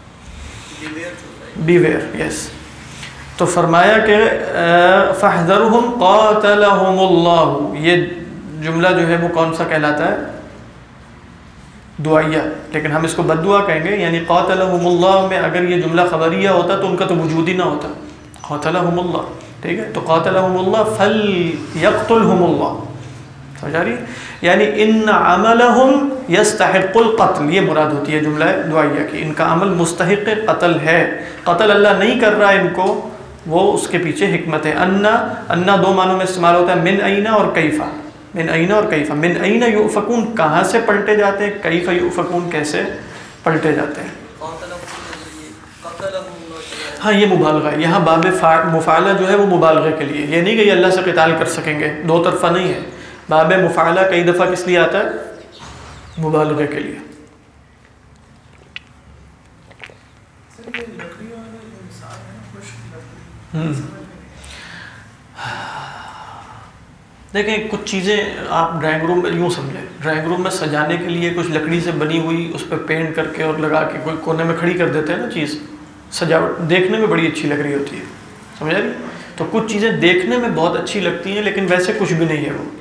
بیویئر. یس. تو فرمایا کہ فاحذرہم قاتلہم اللہ، یہ جملہ جو ہے وہ کون سا کہلاتا ہے؟ دعائیہ، لیکن ہم اس کو بد دعا کہیں گے. یعنی قاتلہم اللہ میں اگر یہ جملہ خبریہ ہوتا تو ان کا تو وجود ہی نہ ہوتا. قاتلہم اللہ، ٹھیک ہے. تو قاتلہم اللہ فلیقتلہم اللہ. سمجھ آ رہی؟ یعنی ان عملہم یستحق القتل، یہ مراد ہوتی ہے جملہ دعائیہ کی. ان کا عمل مستحق قتل ہے، قتل اللہ نہیں کر رہا ان کو، وہ اس کے پیچھے حکمت ہے. انا دو معنوں میں استعمال ہوتا ہے، من اینا اور کیفا. من اینا اور کیفا. من اینا یؤفکون، کہاں سے پلٹے جاتے ہیں، کیفا یؤفکون، کیسے پلٹے جاتے ہیں. ہاں یہ مبالغہ ہے یہاں، باب مفعلہ جو ہے وہ مبالغے کے لیے. یہ نہیں کہ یہ اللہ سے قتال کر سکیں گے، دو طرفہ نہیں ہے. باب مفعلہ کئی دفعہ کس لیے آتا ہے؟ مبالغے کے لیے. دیکھیں کچھ چیزیں آپ ڈرائنگ روم میں یوں سمجھیں، ڈرائنگ روم میں سجانے کے لیے کچھ لکڑی سے بنی ہوئی اس پہ پینٹ کر کے اور لگا کے کوئی کونے میں کھڑی کر دیتے ہیں نا چیز، سجاوٹ دیکھنے میں بڑی اچھی لگ رہی ہوتی ہے. سمجھ رہی؟ تو کچھ چیزیں دیکھنے میں بہت اچھی لگتی ہیں لیکن ویسے کچھ بھی نہیں ہے وہ.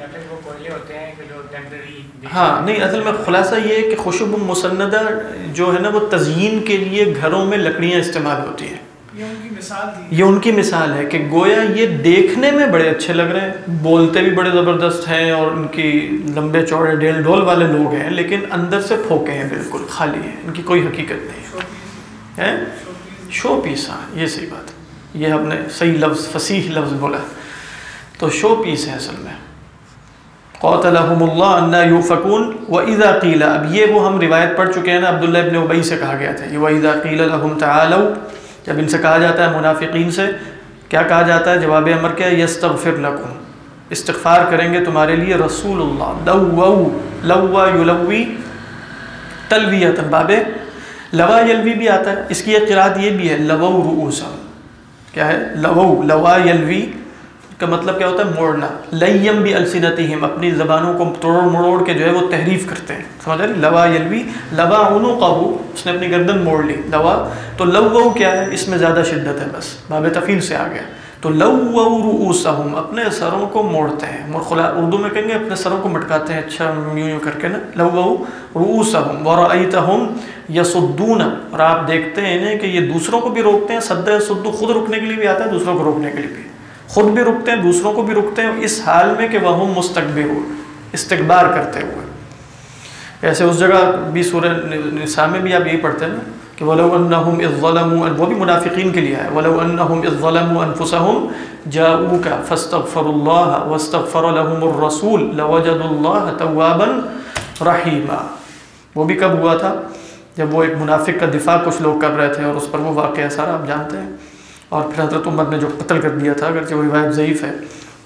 ہاں نہیں، اصل میں خلاصہ یہ ہے کہ خشب مسندہ جو ہے نا وہ تزئین کے لیے گھروں میں لکڑیاں استعمال ہوتی ہیں. یہ ان کی مثال ہے کہ گویا یہ دیکھنے میں بڑے اچھے لگ رہے ہیں، بولتے بھی بڑے زبردست ہیں اور ان کی لمبے چوڑے ڈیل ڈول والے لوگ ہیں، لیکن اندر سے پھوکے ہیں، بالکل خالی ہیں، ان کی کوئی حقیقت نہیں ہے. شو پیس. ہاں یہ صحیح بات ہے، یہ ہم نے صحیح لفظ، فصیح لفظ بولا. تو شو پیس ہے اصل میں. قاتلہم اللہ انا یؤفکون. وَإِذَا قِیلَ، اب یہ وہ ہم روایت پڑھ چکے ہیں نا، عبداللہ ابن ابی سے کہا گیا تھا یہ وَإِذَا قِیلَ لَهُمْ تَعَالَوْا، جب ان سے کہا جاتا ہے منافقین سے کیا کہا جاتا ہے؟ جواب امر کیا ہے؟ یستغفر لکم، استغفار کریں گے تمہارے لیے رسول اللہ. لوا یلوی تلویۃ، باب لوا یلوی بھی آتا ہے، اس کی ایک قرات یہ بھی ہے لووا رؤوسہم. کیا ہے لوا یلوی کا مطلب کیا ہوتا ہے؟ موڑنا. لیم بالسنتہم، اپنی زبانوں کو توڑ مڑوڑ کے جو ہے وہ تحریف کرتے ہیں. سمجھ رہے؟ لوا یلوی، لوا عنقہ، اس نے اپنی گردن موڑ لی. لوا تو لوو کیا ہے؟ اس میں زیادہ شدت ہے، بس باب تفعیل سے آ گیا. تو لووا رؤوسہم، اپنے سروں کو موڑتے ہیں. اردو میں کہیں گے اپنے سروں کو مٹکاتے ہیں، اچھا یوں کر کے نا. لووا رؤوسہم ورأیتہم یصدون، اور آپ دیکھتے ہیں انہیں کہ یہ دوسروں کو بھی روکتے ہیں. صد یصد خود رکنے کے لیے بھی آتا ہے، دوسروں کو روکنے کے لیے بھی، خود بھی رکتے ہیں دوسروں کو بھی رکتے ہیں، اس حال میں کہ وہم مستکبرون، استکبار کرتے ہوئے. ایسے اس جگہ بھی سورہ نساء میں بھی آپ یہی پڑھتے ہیں نا کہ وَلَوْ أَنَّهُمْ إِذْ ظَلَمُوا، وہ بھی منافقین کے لیے ہے. وَلَوْ أَنَّهُمْ إِذْ ظَلَمُوا أَنفُسَهُمْ جَاءُوكَ فَاسْتَغْفَرُوا اللَّهَ وَاسْتَغْفَرَ لَهُمُ الرَّسُولُ لَوَجَدُوا اللَّهَ تَوَّابًا رَحِيمًا. وہ بھی کب ہوا تھا؟ جب وہ ایک منافق کا دفاع کچھ لوگ کر رہے تھے اور اس پر وہ واقعہ سارا آپ جانتے ہیں، اور پھر حضرت عمر نے جو قتل کر دیا تھا، اگرچہ وہ روایت ضعیف ہے.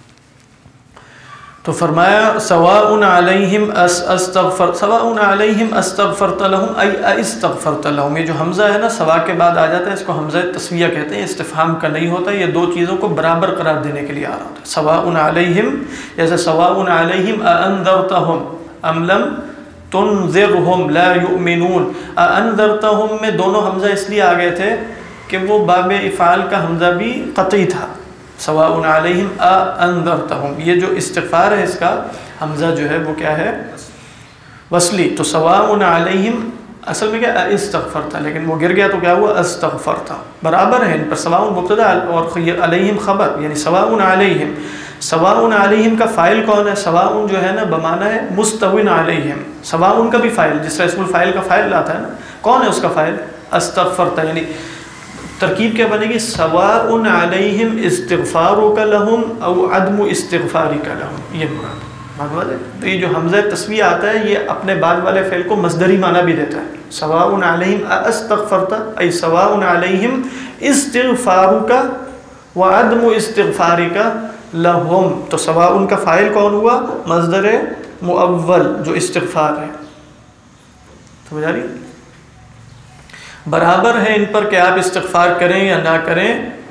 تو فرمایا سواء علیہم استغفرت لہم ای استغفرت لہم. یہ جو حمزہ ہے نا سوا کے بعد آ جاتا ہے، اس کو حمزہ تسویہ کہتے ہیں، استفہام کا نہیں ہوتا. یہ دو چیزوں کو برابر قرار دینے کے لیے آ رہا ہوتا ہے. سواء علیہم، جیسے سواء علیہم اانذرتہم ام لم تنذرہم لا یؤمنون. اانذرتہم میں دونوں حمزہ اس لیے آ گئے تھے کہ وہ باب افعال کا حمزہ بھی قطعی تھا. سواء علیہم انذرتہم، یہ جو استغفار ہے اس کا حمزہ جو ہے وہ کیا ہے؟ وصلی تو سواء علیہم اصل میں کیا استغفر تھا، لیکن وہ گر گیا تو کیا ہوا استغفر تھا. برابر ہے ان پر. سواء مبتدا اور علیہم خبر، یعنی سواء علیہم. سواء علیہم کا فاعل کون ہے؟ سواء جو ہے نا بمعنی ہے مستوٍ علیہم. سواء کا بھی فاعل جس طرح اسم الفاعل کا فاعل لاتا ہے نا، کون ہے اس کا فاعل؟ استغفرت. یعنی ترکیب کیا بنے گی؟ سواء علیہم استغفارک لہم او عدم استغفارک لہم. یہ مراد بات ہے. تو یہ جو حمزہ تسویہ آتا ہے یہ اپنے بعد والے فعل کو مصدری معنی بھی دیتا ہے. سواء علیہم استغفرت ای سواء علیہم استغفارک وعدم استغفارک لہم. تو سواء کا فاعل کون ہوا؟ مصدر مؤول جو استغفار ہے. سمجھ آ رہی؟ برابر ہے ان پر کہ آپ استغفار کریں یا نہ کریں.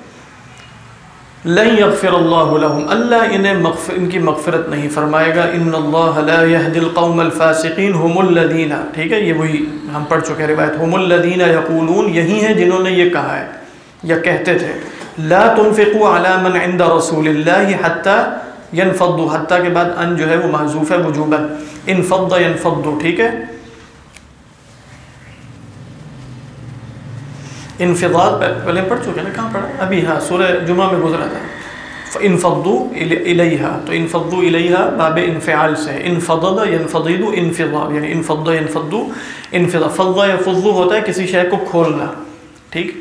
لن یغفر اللہ لہم، اللہ انہیں ان کی مغفرت نہیں فرمائے گا. ان اللہ لا یہدی القوم الفاسقین هم الذین، ٹھیک ہے یہ وہی ہم پڑھ چکے روایت. هم الذین یقولون، یہی ہیں جنہوں نے یہ کہا ہے یا کہتے تھے. لا تنفقوا علی من عند رسول اللہ حتی ینفضوا، حتی کے بعد ان جو ہے وہ محذوف ہے وجوبا. انفض ینفض، ٹھیک ہے. انفضاد پہلے پڑھ چکے نا، کہاں پڑھا ابھی؟ ہاں سورہ جمعہ میں گزرا تھا. انفضوا الیہا، تو انفضوا الیہا باب انفعال سے. انفضد ینفضد انفضا، یعنی انفض ینفض انفضا. فض یفض ہوتا ہے کسی شے کو کھولنا، ٹھیک.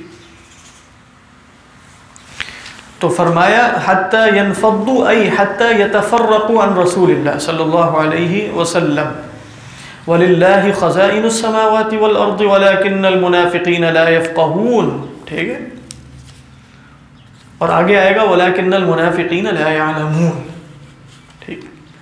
تو فرمایا حتی ینفضوا ای حتی یتفرقوا عن رسول اللہ صلی اللہ علیہ وسلم. وَلِلَّهِ خَزَائِنُ السَّمَاوَاتِ وَالْأَرْضِ وَلَكِنَّ الْمُنَافِقِينَ لَا يَفْقَهُونَ، ٹھیک ہے. اور آگے آئے گا وَلَكِنَّ الْمُنَافِقِينَ لَا يَعْلَمُونَ، ٹھیک.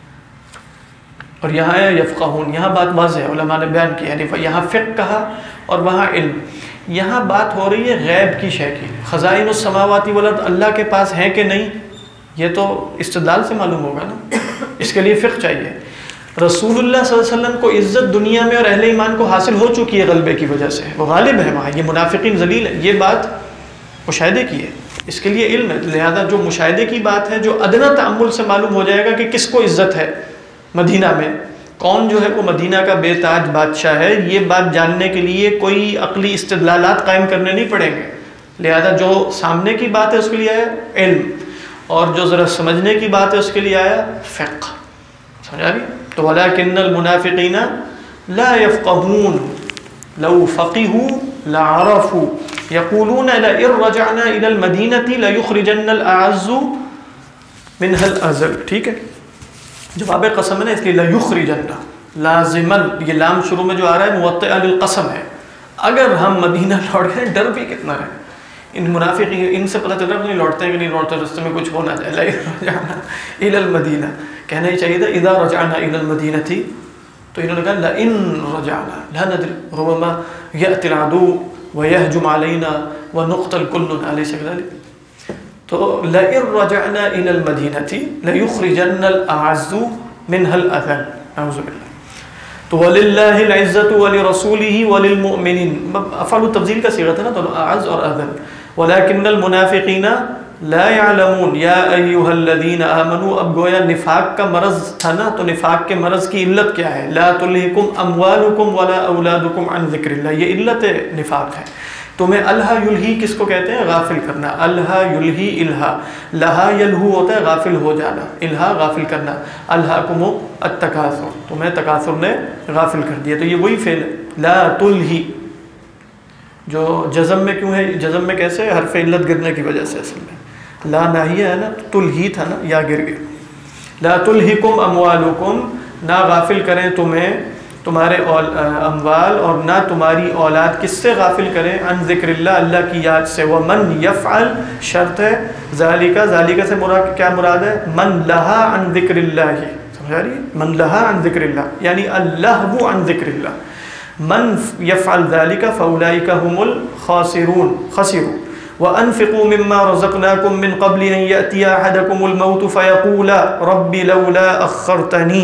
اور یہاں ہے یفقہون. یہاں بات واضح ہے، علماء نے بیان کی، یعنی یہاں فقہ کہا اور وہاں علم. یہاں بات ہو رہی ہے غیب کی شے کی. خزائن السماوات والارض اللہ کے پاس ہیں کہ نہیں، یہ تو استدلال سے معلوم ہوگا نا. اس کے لیے فقہ چاہیے. رسول اللہ صلی اللہ علیہ وسلم کو عزت دنیا میں اور اہل ایمان کو حاصل ہو چکی ہے غلبے کی وجہ سے، وہ غالب ہے وہاں. یہ منافقین ذلیل ہے، یہ بات مشاہدے کی ہے، اس کے لیے علم ہے. لہذا جو مشاہدے کی بات ہے، جو ادنا تأمل سے معلوم ہو جائے گا کہ کس کو عزت ہے مدینہ میں، کون جو ہے وہ مدینہ کا بے تاج بادشاہ ہے، یہ بات جاننے کے لیے کوئی عقلی استدلالات قائم کرنے نہیں پڑیں گے. لہذا جو سامنے کی بات ہے اس کے لیے آیا علم، اور جو ذرا سمجھنے کی بات ہے اس کے لیے آیا فقہ. سمجھا رہی؟ تو وَلَكِنَّ الْمُنَافِقِينَ لَا يَفْقَهُونَ لَوْ فَقِهُوا لَعَرَفُوا يَقُولُونَ لَئِن رَجَعْنَا إِلَى الْمَدِينَةِ لَيُخْرِجَنَّ الْأَعَزُّ مِنْهَا الْأَذَلَّ، ٹھیک ہے. جواب قسم ہے نا، اس لیے لَيُخْرِجَنَّ لازماً، یہ لام شروع میں جو آ رہا ہے موطئ للقسم ہے. اگر ہم مدینہ لوٹ گئے، ڈر بھی کتنا ہے ان منافقین، ان سے پتہ چل رہا ہے نہیں لوٹتے ہیں کہ نہیں لوٹتے، رستے میں کچھ ہونا چاہے. لَئِن رَجَعْنَا إِلَى الْمَدِينَةِ، کہنا ہی چاہیے تھا اذا رجعنا الى المدینہ تھی، تو انہوں نے کہا لئن رجعنا لا ندری ربما یأتی العدو ویہجم علینا ونقتل کلنا علیہ سکذالک. تو لئن رجعنا الى المدینہ لیخرجن الاعز منها الاذل، اعوذ باللہ. تو وللہ العزت ولرسولہ وللمؤمنین، افعال التفضیل کا صیغہ تھا نا، تو اعز اور اذل. ولكن المنافقین لا يعلمون یا ایہا الذین آمنوا. اب گویا نفاق کا مرض تھا نا، تو نفاق کے مرض کی علت کیا ہے؟ لا تلہکم اموالکم ولا اولادکم عن ذکر اللہ، یہ علت نفاق ہے. تمہیں الہا یلہی کس کو کہتے ہیں؟ غافل کرنا. الہا یلہی الہا، لہا یلہو ہوتا ہے غافل ہو جانا، الہا غافل کرنا. الہاکم التکاثر، تمہیں تکاثر نے غافل کر دیا. تو یہ وہی فعل ہے لا تلہی، جو جزم میں کیوں ہے؟ جزم میں کیسے؟ حرف علت گرنے کی وجہ سے. اصل میں لا ناہیہ ہے نا، تلہی تھا نا، یا گر گئے. لا تلہکم اموالکم، نہ غافل کریں تمہیں تمہارے اموال، اور نہ تمہاری اولاد کس سے غافل کریں؟ عن ذکر اللہ، اللہ کی یاد سے. ومن یفعل، شرط ہے ذالکا، ذالکا سے مراد کیا مراد ہے؟ من لہا عن ذکر اللہ، سمجھا رہی ہے؟ من لہا عن ذکر اللہ یعنی اللہو عن ذکر اللہ. من یفعل ذالک فاولئک هم الخاسرون، خسروا. وانفقوا مما رزقناکم من قبل ان یأتی احدکم الموت فیقول رب لولا اخرتنی.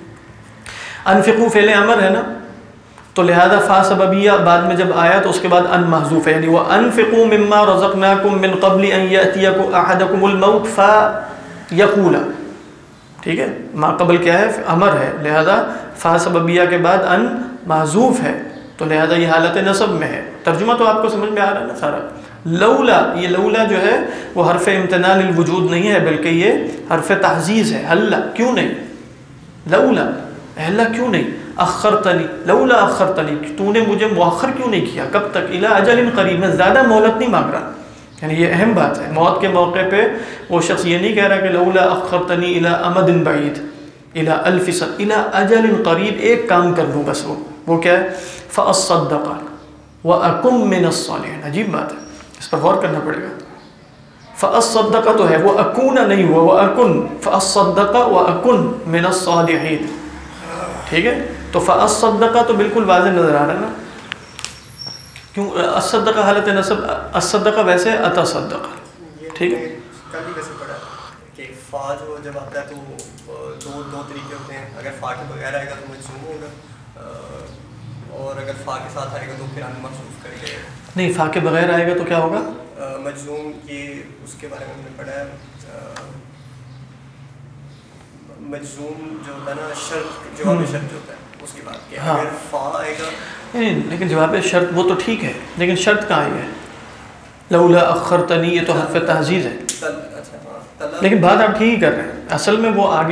انفقوا فعل امر ہے نا، تو لہذا فا سببیہ بعد میں جب آیا تو اس کے بعد ان محذوف ہے، یعنی وانفقوا مما رزقناکم من قبل ان یأتی احدکم الموت فیقول، ٹھیک ہے. ما قبل کیا ہے؟ امر ہے، لہذا فا سببیہ کے بعد ان معذوف ہے تو لہذا یہ حالت نصب میں ہے. ترجمہ تو آپ کو سمجھ میں آ رہا ہے نا سارا. لولا، یہ لولا جو ہے وہ حرف امتناع للوجود نہیں ہے بلکہ یہ حرف تعزیز ہے. ہلا کیوں نہیں، لولا اہلا کیوں نہیں، اخرتنی لولا اخرتنی تو نے مجھے مؤخر کیوں نہیں کیا، کب تک، الی اجل قریب، میں زیادہ مہلت نہیں مانگ رہا. یعنی یہ اہم بات ہے. موت کے موقع پہ وہ شخص یہ نہیں کہہ رہا کہ لولا اخرتنی الی امد بعید الی الف سنہ، الی اجل قریب، ایک کام کر لوں بس. وہ کیا ہے، فاصدق واکن من الصالحین. عجیب بات ہے، اس پر غور کرنا پڑے گا. فاصدق تو ہے، وہ اکون نہیں ہوا، وہ اکن، فاصدق واکن من الصالحین. ٹھیک ہے، تو فاصدق تو بالکل واضح نظر آ رہا ہے نا. کیوں اصدق حالت نصب، اصدق ویسے اتصدق. ٹھیک ہے، کل بھی ویسے پڑھا کہ فا جو جب آتا ہے تو دو طریقے ہوتے ہیں. اگر فا کے بغیر آئے گا تو مجزوم ہوگا، اور اگر فا کے ساتھ آئے گا تو پھر ان مخصوص کر لے گا. نہیں، فا کے بغیر آئے گا تو کیا ہوگا، مجزوم کی اس کے بارے میں ہم نے پڑھا ہے. مجزوم جو ہوتا ہے نا، شرط، جواب شرط جو ہوتا ہے اس کی بات کیا. اگر فا آئے گا نہیں، لیکن جواب شرط وہ تو ٹھیک ہے، لیکن شرط کہاں آئی ہے، لولا اخرتنی، یہ تو حرف تعزیز ہے. لیکن بات آپ ٹھیک ہی کر رہے ہیں. اصل میں وہ آگے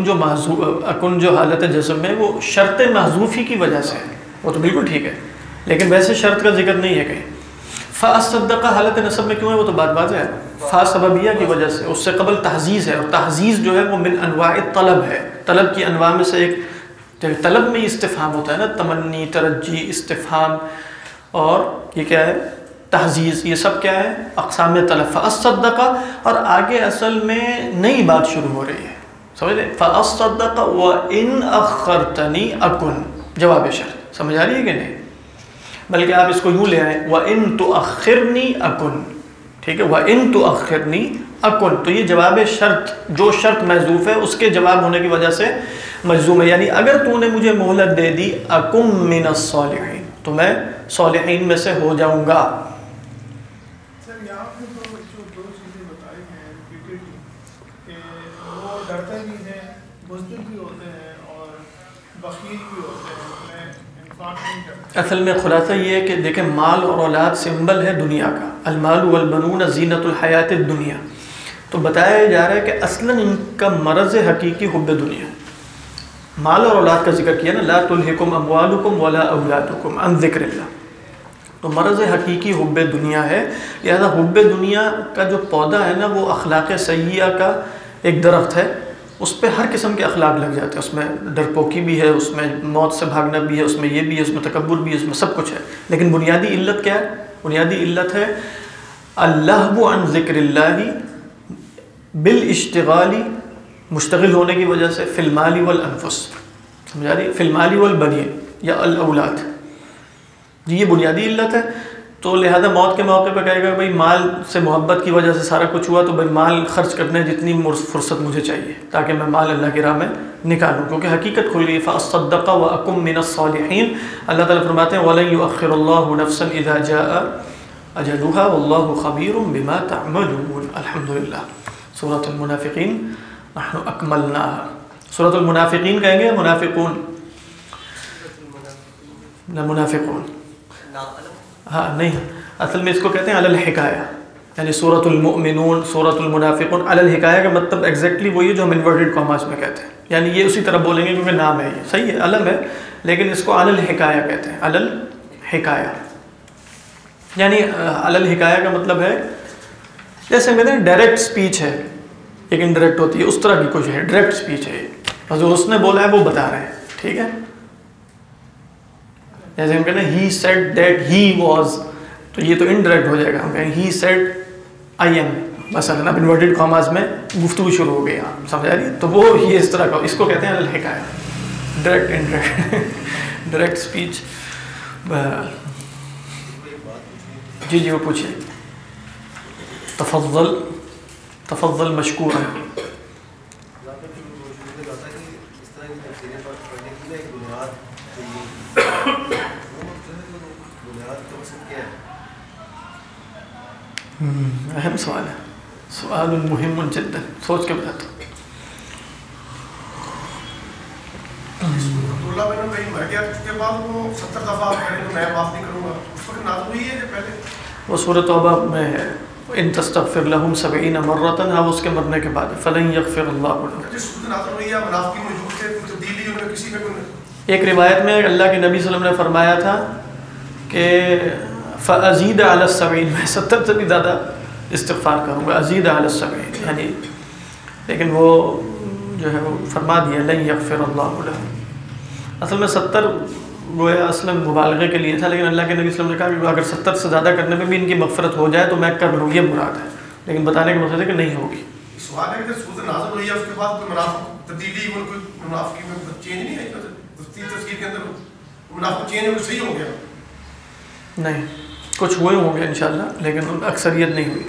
اکن جو حالت جزم میں وہ شرط محذوفی کی وجہ سے ہے، وہ تو بالکل ٹھیک ہے، لیکن ویسے شرط کا ذکر نہیں ہے کہیں. فاصدق حالت نصب میں کیوں ہے، وہ تو بات واضح ہے. فا سببیہ کی وجہ سے، اس سے قبل تحزیز ہے، اور تحزیز جو ہے وہ من انواع طلب ہے. طلب کی انواع میں سے ایک، طلب میں استفہام ہوتا ہے نا، تمنی، ترجی، استفہام، اور یہ کیا ہے، تحزیز. یہ سب کیا ہے، اقسام طلب. فاصدق، اور آگے اصل میں نئی بات شروع ہو رہی ہے، سمجھ لیں. فاصدق وان اخرتنی اکن، جواب شرط. سمجھ آ رہی ہے کہ نہیں، بلکہ آپ اس کو یوں لے آئیں، وان تؤخرنی اکن. ٹھیک ہے، وان تؤخرنی اکن، تو یہ جواب شرط، جو شرط محذوف ہے اس کے جواب ہونے کی وجہ سے مجزوم ہے. یعنی اگر تو نے مجھے مہلت دے دی، اکن من الصالحین، تو میں صالحین میں سے ہو جاؤں گا. سر یہاں پہ تو جو چیزیں بتائی ہیں ریپیٹیڈلی، کہ وہ ڈرتے بھی ہیں، بزدل بھی ہوتے ہیں، اور بخیل بھی ہوتے ہیں، میں انفاق نہیں کرتے. اصل میں خلاصہ یہ ہے کہ دیکھیں، مال اور اولاد سمبل ہے دنیا کا. المال والبنون زینت الحیات الدنیا. تو بتایا جا رہا ہے کہ اصلاً ان کا مرض حقیقی حب دنیا. مال اور اولاد کا ذکر کیا نا، لا تلہکم اموالکم ولا اولادکم عن ذکر اللہ. تو مرض حقیقی حب دنیا ہے. لہذا حب دنیا کا جو پودا ہے نا، وہ اخلاق سیئہ کا ایک درخت ہے. اس پہ ہر قسم کے اخلاق لگ جاتے ہیں. اس میں ڈرپوکی بھی ہے، اس میں موت سے بھاگنا بھی ہے، اس میں یہ بھی ہے، اس میں تکبر بھی ہے، اس میں سب کچھ ہے. لیکن بنیادی علت کیا ہے، بنیادی علت ہے اللہو عن ذکر اللہ بالاشتغالی، مشتغل ہونے کی وجہ سے، فی المال والانفس. سمجھا رہی، فی المال والبنین یا الاولاد، جی یہ بنیادی علت ہے. تو لہذا موت کے موقع پہ کہے گا بھائی مال سے محبت کی وجہ سے سارا کچھ ہوا، تو بھائی مال خرچ کرنے جتنی فرصت مجھے چاہیے تاکہ میں مال اللہ کی راہ میں نکالوں، کیونکہ حقیقت کھل گئی. فاصدق واکن من الصالحین. اللہ تعالیٰ فرماتے ہیں وَلَن يُؤَخِّرَ اللَّهُ نَفْسًا إِذَا جَاءَ أَجَلُهَا وَاللَّهُ خَبِيرٌ بِمَا تَعْمَلُونَ. الحمدللہ. سورۃ المنافقین نحن اکملناها. سورۃ المنافقین کہیں گے، منافقون نہ منافقون، ہاں نہیں، اصل میں اس کو کہتے ہیں علی الحکایہ. یعنی سورۃ المؤمنون، سورۃ المنافقون. علی الحکایہ کا مطلب ایگزیکٹلی وہی ہے جو ہم انورٹڈ کاماز میں کہتے ہیں. یعنی یہ اسی طرح بولیں گے کیونکہ نام ہے، یہ صحیح ہے، علم ہے، لیکن اس کو علی الحکایہ کہتے ہیں. علی الحکایہ یعنی علی الحکایہ کا مطلب ہے جیسے کہتے ہیں ڈائریکٹ سپیچ ہے، ایک انڈائریکٹ ہوتی ہے، اس طرح کی کچھ ہے. ڈائریکٹ سپیچ ہے، جو اس نے بولا ہے وہ بتا رہے ہیں. ٹھیک ہے، جیسے ہم کہتے ہیں he said that he was, تو یہ تو انڈائریکٹ ہو جائے گا. ہم کہیں ہی سیڈ آئی ایم، مثلا اب انورٹڈ کاماز میں گفتگو شروع ہو گئی، آپ سمجھ آ رہی ہے. تو وہ یہ اس طرح کا، اس کو کہتے ہیں الحکایہ، ڈائریکٹ انڈائریکٹ، ڈائریکٹ سپیچ. جی جی وہ پوچھیے. تفضل تفضل مشکور ہے. اہم سوال ہے، سوال مهم جدا، سوچ کے بتاتا ہوں. عبداللہ بن ابی مر گیا اس کے بعد وہ 70 دفعہ آپ کہیں تو میں معاف نہیں کروں گا، اس وقت نازل ہوئی ہے جو پہلے وہ سورۃ توبہ میں ہے، ان تستغفر لهم 70 مرۃ، ہاں اس کے مرنے کے بعد فلن یغفر اللہ لهم. جس صورت نازل ہوئی ہے منافقین موجود تھے، کوئی تبدیلی ان میں کسی میں کوئی ایک روایت میں اللہ کے نبی صلی اللہ علیہ وسلم نے فرمایا تھا کہ فازید علی السبعین، میں 70 سے بھی زیادہ استغفار کروں گا، ازید علی السبعین، یعنی لیکن وہ جو ہے وہ فرما دیا لن یغفر اللہ لهم. اصل میں 70 گویا اصلا مبالغے کے لیے تھا، لیکن اللہ کے نبی صلی اللہ علیہ وسلم نے کہا کہ اگر 70 سے زیادہ کرنے میں بھی ان کی مغفرت ہو جائے تو میں کر لوں، یہ مراد ہے، لیکن بتانے کا مقصد ہے کہ نہیں ہوگی. سوال ہے کہ جب صورت نازل ہوئی ہے اس کے بعد کوئی منافق تبدیلی ان کوئی منافقین میں چینج نہیں آئی، تفسیر کے اندر منافق چینج ہو صحیح ہو گیا؟ نہیں، کچھ ہوئے ہوں گے انشاءاللہ لیکن اکثریت نہیں ہوئی.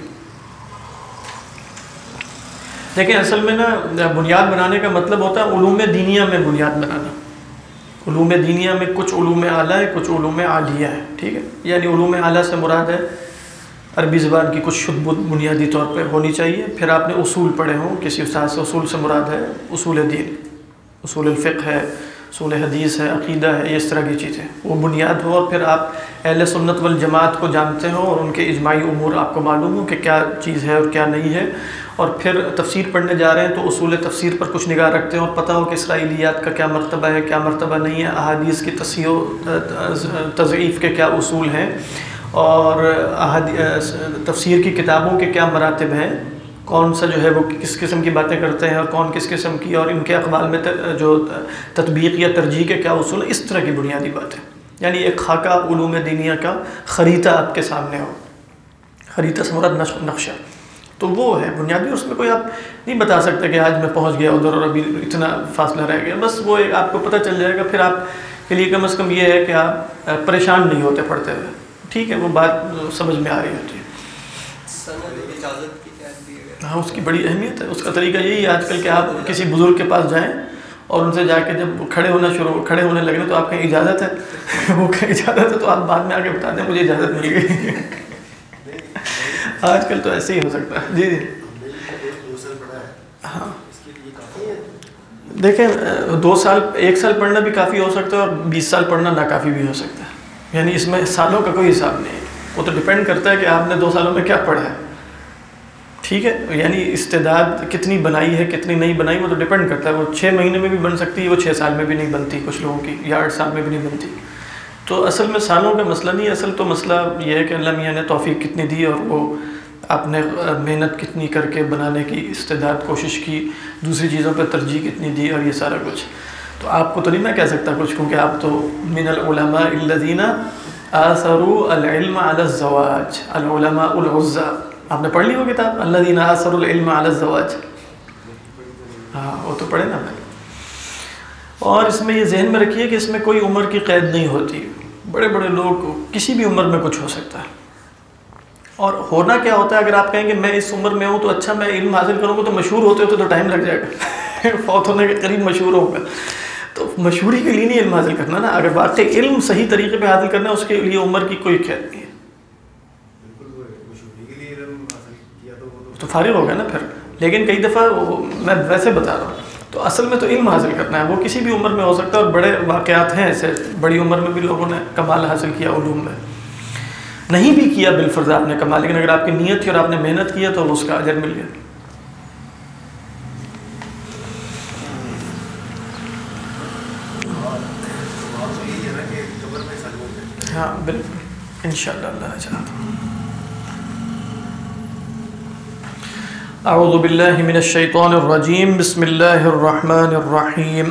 لیکن اصل میں نا بنیاد بنانے کا مطلب ہوتا ہے علوم دینیہ میں بنیاد بنانا. علوم دینیہ میں کچھ علوم اعلیٰ ہے، کچھ علوم عالیہ ہے، ٹھیک ہے. یعنی علوم اعلیٰ سے مراد ہے عربی زبان کی کچھ شد بنیادی طور پہ ہونی چاہیے، پھر آپ نے اصول پڑھے ہوں کسی استاد سے. اصول سے مراد ہے اصول دین، اصول الفقہ ہے، اصول حدیث ہے، عقیدہ ہے، اس طرح کی چیزیں، وہ بنیاد ہو، اور پھر آپ اہل سنت والجماعت کو جانتے ہوں اور ان کے اجماعی امور آپ کو معلوم ہو کہ کیا چیز ہے اور کیا نہیں ہے. اور پھر تفسیر پڑھنے جا رہے ہیں تو اصول تفسیر پر کچھ نگاہ رکھتے ہیں اور پتہ ہو کہ اسرائیلیات کا کیا مرتبہ ہے، کیا مرتبہ نہیں ہے، احادیث کی تصحیح و تضعیف کے کیا اصول ہیں، اور تفسیر کی کتابوں کے کیا مراتب ہیں، کون سا جو ہے وہ کس قسم کی باتیں کرتے ہیں اور کون کس قسم کی، اور ان کے اقوال میں جو تطبیق یا ترجیح کے کیا اصول ہیں، اس طرح کی بنیادی باتیں. یعنی ایک خاکہ علوم دینیہ کا خریطہ آپ کے سامنے ہو. خریطہ سے مراد نقشہ، تو وہ ہے بنیادی. اس میں کوئی آپ نہیں بتا سکتے کہ آج میں پہنچ گیا ادھر اور ابھی اتنا فاصلہ رہ گیا، بس وہ ایک آپ کو پتہ چل جائے گا. پھر آپ کے لیے کم از کم یہ ہے کہ آپ پریشان نہیں ہوتے پڑھتے ہوئے، ٹھیک ہے، وہ بات سمجھ میں آ رہی ہوتی ہے. ہاں اس کی بڑی اہمیت ہے. اس کا طریقہ یہی ہے آج کل کہ آپ کسی بزرگ کے پاس جائیں اور ان سے جا کے جب کھڑے ہونے لگے تو آپ کہیں اجازت ہے، وہ کہیں اجازت ہے تو آپ بعد میں آ کے بتا دیں مجھے اجازت مل گئی. آج کل تو ایسے ہی ہو سکتا ہے. جی ہاں دیکھیں 2 سال 1 سال پڑھنا بھی کافی ہو سکتا ہے اور 20 سال پڑھنا ناکافی بھی ہو سکتا ہے. یعنی اس میں سالوں کا کوئی حساب نہیں ہے، وہ تو ڈپینڈ کرتا ہے کہ آپ نے 2 سالوں میں کیا پڑھا ہے، ٹھیک ہے. یعنی استعداد کتنی بنائی ہے کتنی نہیں بنائی وہ تو ڈپینڈ کرتا ہے. وہ 6 مہینے میں بھی بن سکتی ہے، وہ 6 سال میں بھی نہیں بنتی کچھ لوگوں کی، یا 8 سال میں بھی نہیں بنتی. تو اصل میں سالوں کا مسئلہ نہیں ہے، اصل تو مسئلہ یہ ہے کہ اللہ میاں نے توفیق کتنی دی اور وہ آپ نے محنت کتنی کر کے بنانے کی استعداد کوشش کی، دوسری چیزوں پہ ترجیح کتنی دی، اور یہ سارا کچھ. تو آپ کو تو نہیں میں کہہ سکتا کچھ، کیونکہ آپ تو من العلماء الذین آثروا العلم علی الزواج، العلماء العزاب. آپ نے پڑھ لی وہ کتاب الذین آثروا العلم علی الزواج؟ ہاں وہ تو پڑھے نا. اور اس میں یہ ذہن میں رکھیے کہ اس میں کوئی عمر کی قید نہیں ہوتی. بڑے بڑے لوگ کسی بھی عمر میں کچھ ہو سکتا ہے. اور ہونا کیا ہوتا ہے، اگر آپ کہیں کہ میں اس عمر میں ہوں تو اچھا میں علم حاصل کروں گا تو مشہور ہوتے ہوتے تو ٹائم لگ جائے گا، فوت ہونے کے قریب مشہور ہوگا. تو مشہوری کے لیے نہیں علم حاصل کرنا نا. اگر واقعی علم صحیح طریقے پہ حاصل کرنا ہے اس کے لیے عمر کی کوئی قید نہیں ہے. تو فارغ ہو گیا نا پھر. لیکن کئی دفعہ میں ویسے بتا رہا ہوں تو اصل میں تو علم حاصل کرنا ہے، وہ کسی بھی عمر میں ہو سکتا ہے. اور بڑے واقعات ہیں ایسے، بڑی عمر میں بھی لوگوں نے کمال حاصل کیا علوم میں. نہیں بھی کیا بالفرض آپ نے کمال، لیکن اگر آپ کی نیت تھی اور آپ نے محنت کیا تو اس کا اجر مل گیا. ہاں بالکل انشاءاللہ اللہ چاہتا. اعوذ باللہ من الشیطان الرجیم، بسم اللہ الرحمن الرحیم.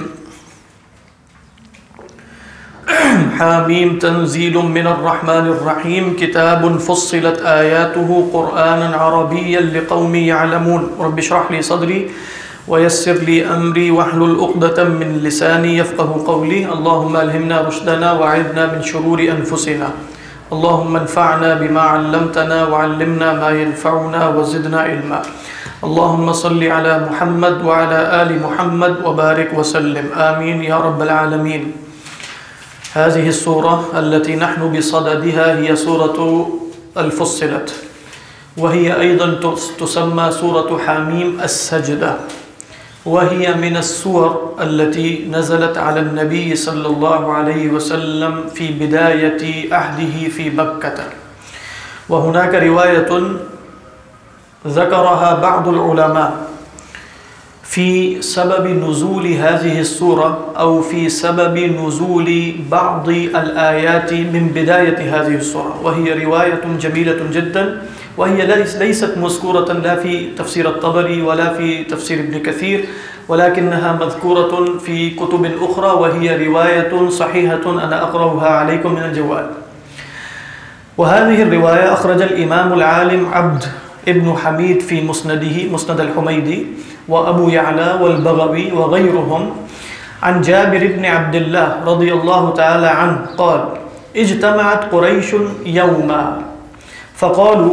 حامیم تنزیل من الرحمن الرحیم، کتاب فصلت آیاته قرآنا عربیا لقوم یعلمون. رب اشرح لی صدری ويسر لي أمري واحلل عقدة من لساني يفقه قولي. اللهم ألهمنا رشدنا وأعذنا من شرور أنفسنا. اللهم انفعنا بما علمتنا وعلمنا ما ينفعنا وزدنا علما. اللهم صل على محمد وعلى آل محمد وبارك وسلم. آمين يا رب العالمين. هذه السورة التي نحن بصددها هي سورة الفصلت، وهي أيضا تسمى سورة حاميم السجدة. وهي من السور التي نزلت على النبي صلى الله عليه وسلم في بداية عهده في مكة. وهناك رواية ذكرها بعض العلماء في سبب نزول هذه السورة أو في سبب نزول بعض الآيات من بداية هذه السورة، وهي رواية جميلة جدا، وهي ليست مذكورة لا في تفسير الطبري ولا في تفسير ابن كثير، ولكنها مذكورة في كتب أخرى، وهي رواية صحيحة أنا أقرأها عليكم من الجوال. وهذه الرواية أخرج الإمام العالم عبد ابن حميد في مسنده، مسند الحميدي، وأبو يعلى والبغوي وغيرهم، عن جابر بن عبد الله رضي الله تعالى عنه قال: اجتمعت قريش يوما فقالوا: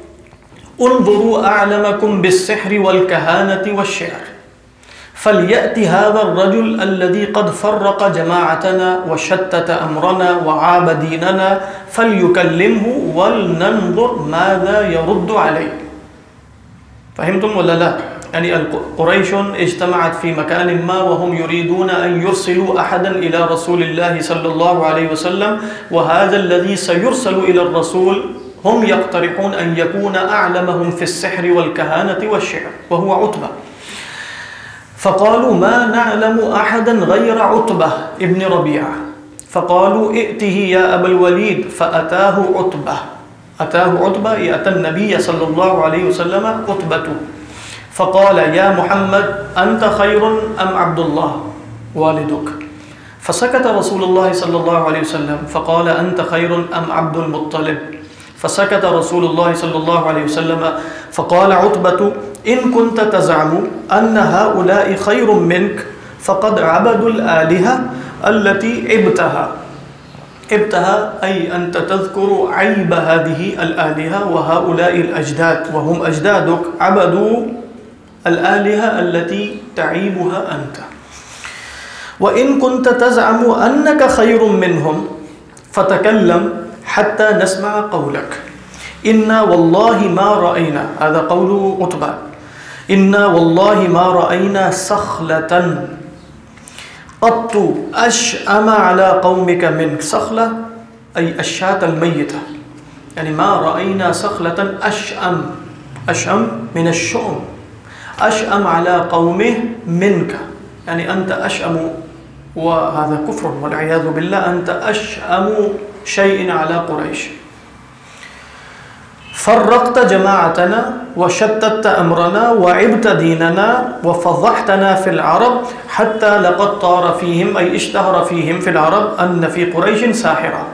انظروا أعلمكم بالسحر والكهانة والشعر، فليأت هذا الرجل الذي قد فرق جماعتنا وشتت أمرنا وعاب ديننا فليكلمه ولننظر ماذا يرد عليه. فهمتم ولا لا؟ يعني قريش اجتمعت في مكان ما وهم يريدون أن يرسلوا أحدا إلى رسول الله صلى الله عليه وسلم، وهذا الذي سيرسل إلى الرسول هم يقترحون أن يكون أعلمهم في السحر والكهانة والشعر، وهو عتبة. فقالوا: ما نعلم أحدا غير عتبة ابن ربيعة. فقالوا: ائته يا أبا الوليد. فأتاه عتبة، أتاه عتبة يأتى النبي صلى الله عليه وسلم عتبة، فقال: يا محمد أنت خير أم عبد الله والدك؟ فسكت رسول الله صلى الله عليه وسلم فقال: أنت خير أم عبد المطلب؟ فسكت رسول الله صلى الله عليه وسلم فقال عتبة: إن كنت تزعم أن هؤلاء خير منك فقد عبدوا الآلهة التي عبتها. عبتها أي أنت تذكر عيب هذه الآلهة، وهؤلاء الأجداد وهم أجدادك عبدوا الآلهة التي تعيبها أنت. وإن كنت تزعم أنك خير منهم فتكلم حتى نسمع قولك. إنا والله ما رأينا، هذا قول عتبة، إنا والله ما رأينا سخلة قط أشأم على قومك منك. سخلة أي الشاة الميتة، يعني ما رأينا سخلة أشأم، أشأم من الشؤم، أشأم على قومه منك، يعني أنت أشأم، وهذا كفر والعياذ بالله، أنت أشأم شيء على قريش. فرقت جماعتنا وشتت أمرنا وعبت ديننا وفضحتنا في العرب حتى لقد طار فيهم، أي اشتهر فيهم في العرب أن في قريش ساحرة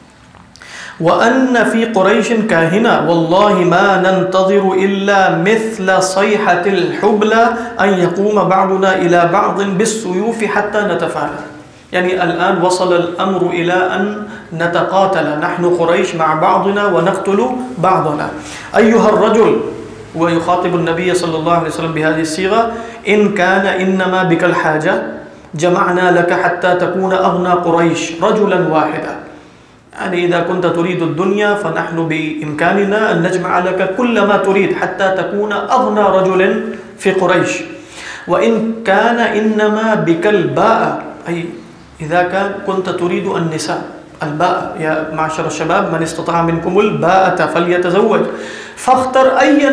وأن في قريش كاهنة، والله ما ننتظر إلا مثل صيحة الحبلى أن يقوم بعضنا إلى بعض بالسيوف حتى نتفاعل. يعني الآن وصل الأمر إلى أن نتقاتل نحن قريش مع بعضنا ونقتل بعضنا. أيها الرجل، ويخاطب النبي صلى الله عليه وسلم بهذه الصيغة: إن كان إنما بك الحاجة جمعنا لك حتى تكون أغنى قريش رجلا واحدا. يعني إذا كنت تريد الدنيا فنحن بإمكاننا أن نجمع لك كل ما تريد حتى تكون أغنى رجل في قريش. وإن كان إنما بك الباء، أي إذا كنت تريد النساء، الباء، يا معشر الشباب من استطاع منكم الباءة فليتزوج، فاختر أي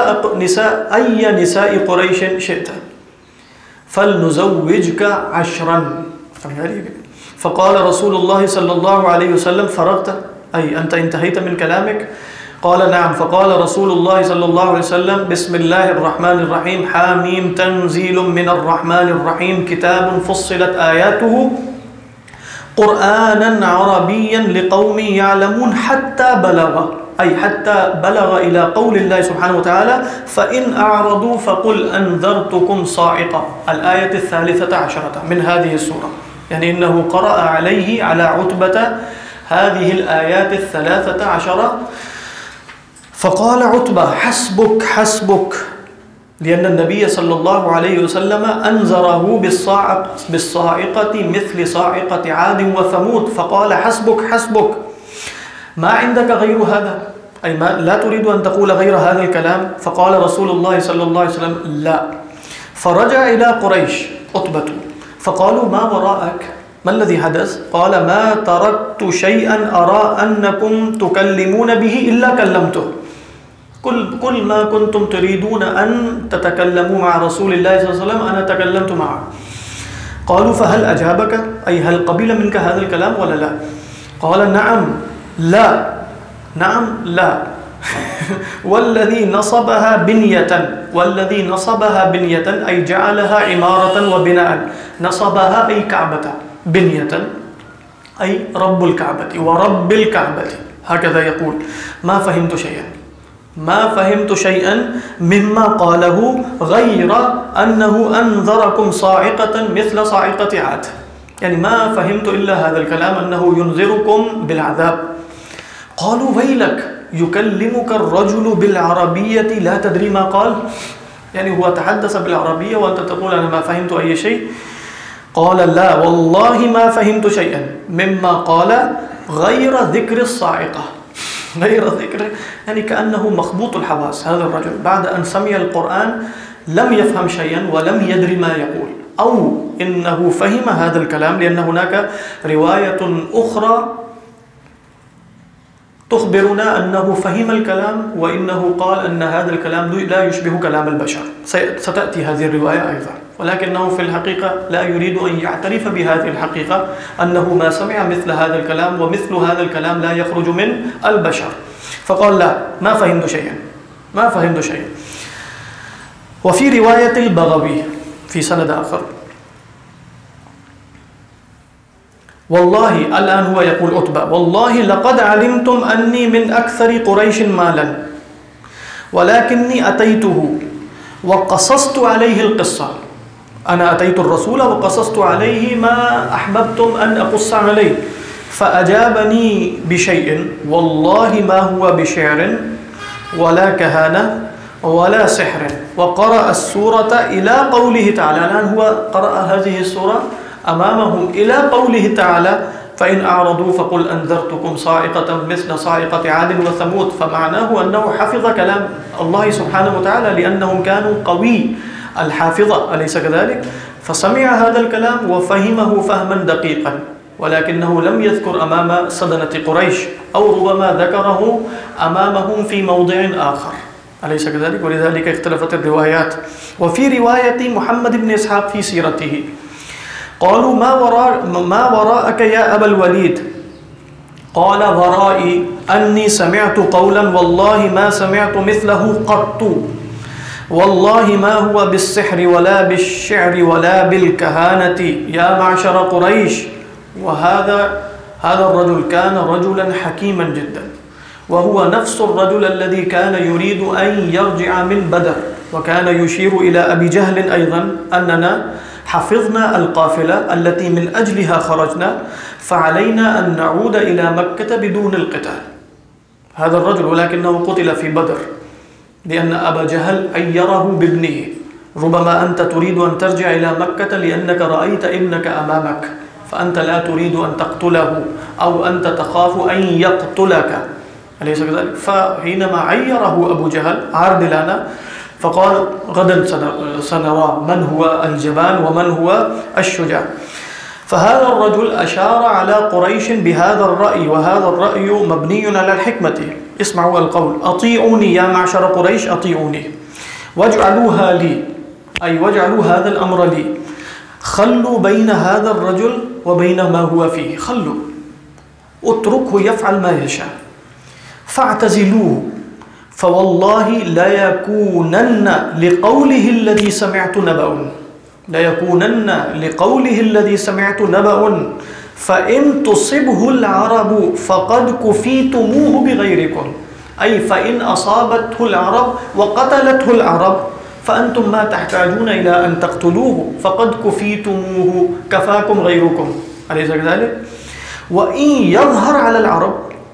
نساء قريش شئت فلنزوجك 10. فقال رسول الله صلى الله عليه وسلم: فرغت؟ أي أنت انتهيت من كلامك؟ قال: نعم. فقال رسول الله صلى الله عليه وسلم: بسم الله الرحمن الرحيم، حاميم، تنزيل من الرحمن الرحيم، كتاب فصلت آياته قرآنا عربيا لقوم يعلمون حتى بلغ إلى قول الله سبحانه وتعالى: فإن أعرضوا فقل أنذرتكم صاعقة، الآية 13 من هذه السورة. يعني إنه قرأ عليه على عتبة هذه الآيات 13. فقال عتبة: حسبك حسبك، لأن النبي صلى الله عليه وسلم أنذره بالصاعقة مثل صاعقة عاد وثمود، فقال: حسبك حسبك، ما عندك غير هذا؟ أي ما لا تريد أن تقول غير هذا الكلام؟ فقال رسول الله صلى الله عليه وسلم: لا. فرجع إلى قريش عتبة فقالوا ما وراءك، ما الذي حدث؟ قال ما تركت شيئا أرى أنكم تكلمون به إلا كلمته، كل ما كنتم تريدون أن تتكلموا مع رسول الله صلى الله عليه وسلم أنا تكلمت معه. قالوا فهل أجابك، أي هل قبل منك هذا الكلام ولا لا؟ قال نعم لا، نعم لا والذي نصبها بنية أي جعلها عمارة وبناء، نصبها أي كعبة، بنية أي رب الكعبة ورب الكعبة، هكذا يقول. ما فهمت شيئا مما قاله غير أنه أنذركم صاعقة مثل صاعقة عاد، يعني ما فهمت إلا هذا الكلام أنه ينذركم بالعذاب. قالوا ويلك يكلمك الرجل بالعربية لا تدري ما قال، يعني هو تحدث بالعربية وأنت تقول أنا ما فهمت أي شيء. قال لا والله ما فهمت شيئا مما قال غير ذكر الصاعقة، غير ذكر، يعني كأنه مخبوط الحواس. هذا الرجل بعد أن سمع القرآن لم يفهم شيئا ولم يدري ما يقول، أو إنه فهم هذا الكلام، لأن هناك رواية أخرى تخبرنا أنه فهم الكلام وإنه قال أن هذا الكلام لا يشبه كلام البشر، ستأتي هذه الرواية أيضا، ولكنه في الحقيقة لا يريد أن يعترف بهذه الحقيقة أنه ما سمع مثل هذا الكلام، ومثل هذا الكلام لا يخرج من البشر. فقال لا ما فهمت شيئا. وفي رواية البغوي في سند آخر والله، الآن هو يقول عتبة والله لقد علمتم أني من أكثر قريش مالا ولكني أتيته وقصصت عليه القصة، أنا أتيت الرسول وقصصت عليه ما أحببتم أن أقص عليه، فأجابني بشيء والله ما هو بشعر ولا كهانة ولا سحر، وقرأ السورة إلى قوله تعالى. الآن هو قرأ هذه السورة أمامهم إلى قوله تعالى فإن أعرضوا فقل أنذرتكم صاعقة مثل صاعقة عاد وثمود، فمعناه أنه حفظ كلام الله سبحانه وتعالى لأنهم كانوا قوي الحافظة، أليس كذلك؟ فسمع هذا الكلام وفهمه فهما دقيقا، ولكنه لم يذكر أمام صدنة قريش، أو ربما ذكره أمامهم في موضع آخر، أليس كذلك؟ ولذلك اختلفت الروايات. وفي رواية محمد بن إسحاق في سيرته قالوا ما وراءك يا أبا الوليد؟ قال ورائي أني سمعت قولا والله ما سمعت مثله قط، والله ما هو بالسحر ولا بالشعر ولا بالكهانة يا معشر قريش. وهذا الرجل كان رجلا حكيما جدا، وهو نفس الرجل الذي كان يريد أن يرجع من بدر، وكان يشير إلى أبي جهل أيضا أننا حفظنا القافلة التي من أجلها خرجنا، فعلينا أن نعود إلى مكة بدون القتال. هذا الرجل ولكنه قتل في بدر لأن أبا جهل عيره بابنه، ربما أنت تريد أن ترجع إلى مكة لأنك رأيت ابنك أمامك، فأنت لا تريد أن تقتله أو أنت تخاف أن يقتلك، أليس كذلك؟ فحينما عيره أبو جهل عارض لنا، فقال غدا سنرى من هو الجبان ومن هو الشجاع. فهذا الرجل أشار على قريش بهذا الرأي، وهذا الرأي مبني على الحكمة. اسمعوا القول أطيعوني يا معشر قريش، أطيعوني واجعلوها لي، أي واجعلوا هذا الأمر لي، خلوا بين هذا الرجل وبين ما هو فيه، خلوا اتركه يفعل ما يشاء، فاعتزلوه، فوالله لا يكونن لقوله الذي سمعت نبأ، لا يكونن لقوله الذي سمعت نبأ، فإن تصبه العرب فقد كفيتموه بغيركم، أي فإن أصابته العرب وقتلته العرب فأنتم ما تحتاجون إلى أن تقتلوه، فقد كفيتموه، كفاكم غيركم، أليس كذلك؟ وإن يظهر على العرب،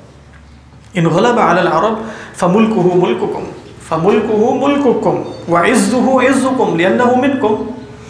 إن غلب على العرب فملكه ملككم، فملكه ملككم وعزه عزكم لأنه منكم،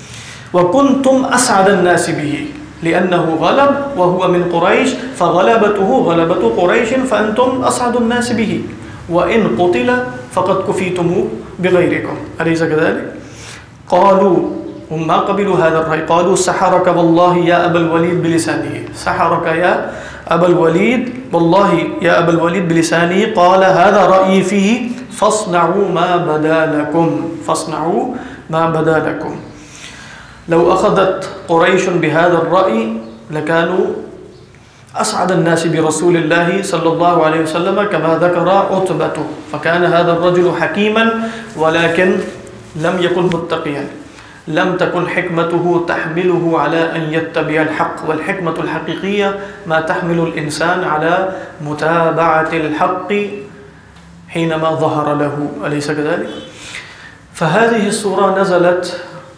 وكنتم أسعد الناس به لأنه غلب وهو من قريش، فغلبته غلبة قريش، فأنتم أسعد الناس به، وإن قتل فقد كفيتموه بغيركم، أليس كذلك؟ قالوا هم ما قبلوا هذا الرأي، قالوا سحرك والله يا أبا الوليد بلسانه، سحرك يا أبا الوليد والله يا أبا الوليد بلسانه، قال هذا رأيي فيه فاصنعوا ما بدا لكم، فاصنعوا ما بدا لكم. لو أخذت قريش بهذا الرأي لكانوا أسعد الناس برسول الله صلى الله عليه وسلم كما ذكر عتبة، فكان هذا الرجل حكيما ولكن لم يكن متقيا، لم تكن حكمته تحمله على أن يتبع الحق، والحكمة الحقيقية ما تحمل الإنسان على متابعة الحق حينما ظهر له، أليس كذلك؟ فهذه السورة نزلت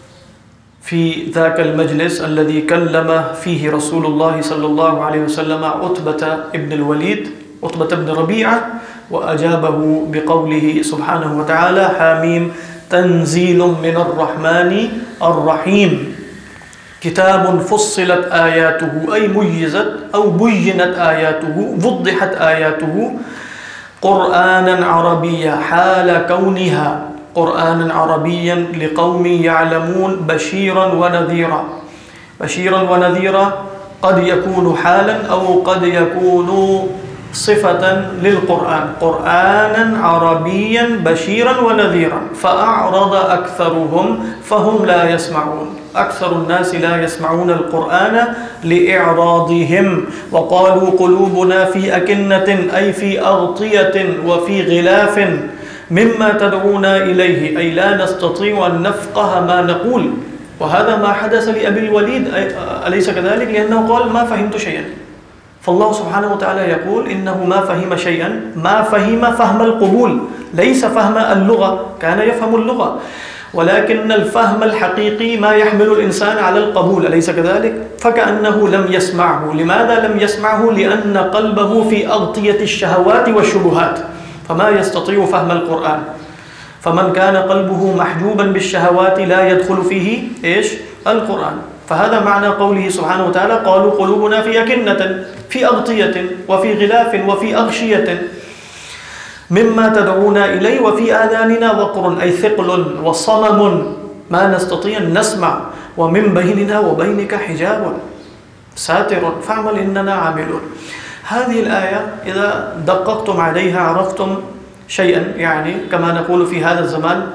في ذاك المجلس الذي كلم فيه رسول الله صلى الله عليه وسلم عتبة ابن الوليد، عتبة بن ربيعة، وأجابه بقوله سبحانه وتعالى حاميم تنزيل من الرحمن الرحيم كتاب فصلت آياته، أي ميزت أو بينت آياته، وضحت آياته قرآنا عربيا حال كونها قرآنا عربيا لقوم يعلمون بشيرا ونذيرا. بشيرا ونذيرا قد يكون حالا أو قد يكون صفة للقرآن، قرآنا عربيا بشيرا ونذيرا، فأعرض أكثرهم فهم لا يسمعون، أكثر الناس لا يسمعون القرآن لإعراضهم، وقالوا قلوبنا في أكنة أي في أغطية وفي غلاف مما تدعونا إليه، أي لا نستطيع أن نفقه ما نقول. وهذا ما حدث لأبي الوليد أليس كذلك؟ لأنه قال ما فهمت شيئا، فالله سبحانه وتعالى يقول إنه ما فهم شيئا، ما فهم فهم القبول، ليس فهم اللغة، كان يفهم اللغة، ولكن الفهم الحقيقي ما يحمل الإنسان على القبول، أليس كذلك؟ فكأنه لم يسمعه. لماذا لم يسمعه؟ لأن قلبه في أغطية الشهوات والشبهات، فما يستطيع فهم القرآن. فمن كان قلبه محجوبا بالشهوات لا يدخل فيه إيش؟ القرآن. فهذا معنى قوله سبحانه وتعالى قالوا قلوبنا في أكنة، في أغطية وفي غلاف وفي أغشية مما تدعونا إليه وفي آذاننا وقر، أي ثقل وصمم ما نستطيع أن نسمع، ومن بيننا وبينك حجاب ساتر فاعمل إننا عاملون. هذه الآية إذا دققتم عليها عرفتم شيئا، يعني كما نقول في هذا الزمان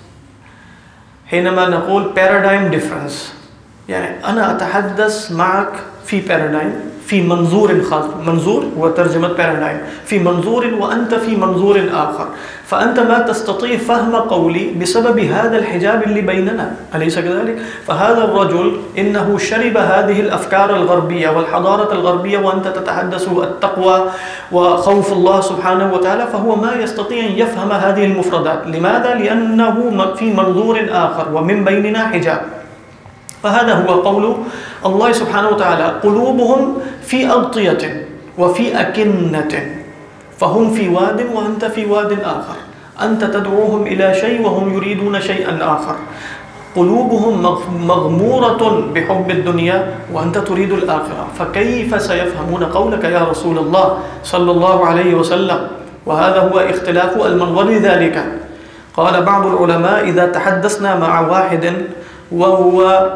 حينما نقول paradigm difference، يعني أنا أتحدث معك في paradigm، في منظور خاص، منظور هو ترجمة paradigm، في منظور وأنت في منظور آخر، فأنت ما تستطيع فهم قولي بسبب هذا الحجاب اللي بيننا، أليس كذلك؟ فهذا الرجل إنه شرب هذه الأفكار الغربية والحضارة الغربية وأنت تتحدث التقوى وخوف الله سبحانه وتعالى، فهو ما يستطيع أن يفهم هذه المفردات. لماذا؟ لأنه في منظور آخر ومن بيننا حجاب. فهذا هو قول الله سبحانه وتعالى قلوبهم في أغطية وفي أكنة، فهم في واد وأنت في واد آخر، أنت تدعوهم إلى شيء وهم يريدون شيئا آخر، قلوبهم مغمورة بحب الدنيا وأنت تريد الآخرة، فكيف سيفهمون قولك يا رسول الله صلى الله عليه وسلم؟ وهذا هو اختلاف المنظر. ذلك قال بعض العلماء إذا تحدثنا مع واحد وهو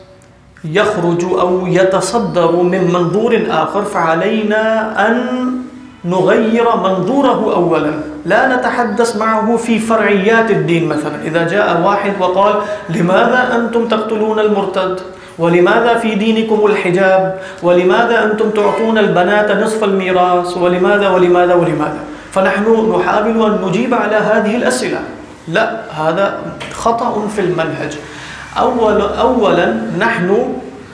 يخرج أو يتصدر من منظور آخر فعلينا أن نغير منظوره أولا، لا نتحدث معه في فرعيات الدين. مثلا إذا جاء واحد وقال لماذا أنتم تقتلون المرتد، ولماذا في دينكم الحجاب، ولماذا أنتم تعطون البنات نصف الميراث، ولماذا ولماذا ولماذا، فنحن نحاول أن نجيب على هذه الأسئلة. لا، هذا خطأ في المنهج. أولا نحن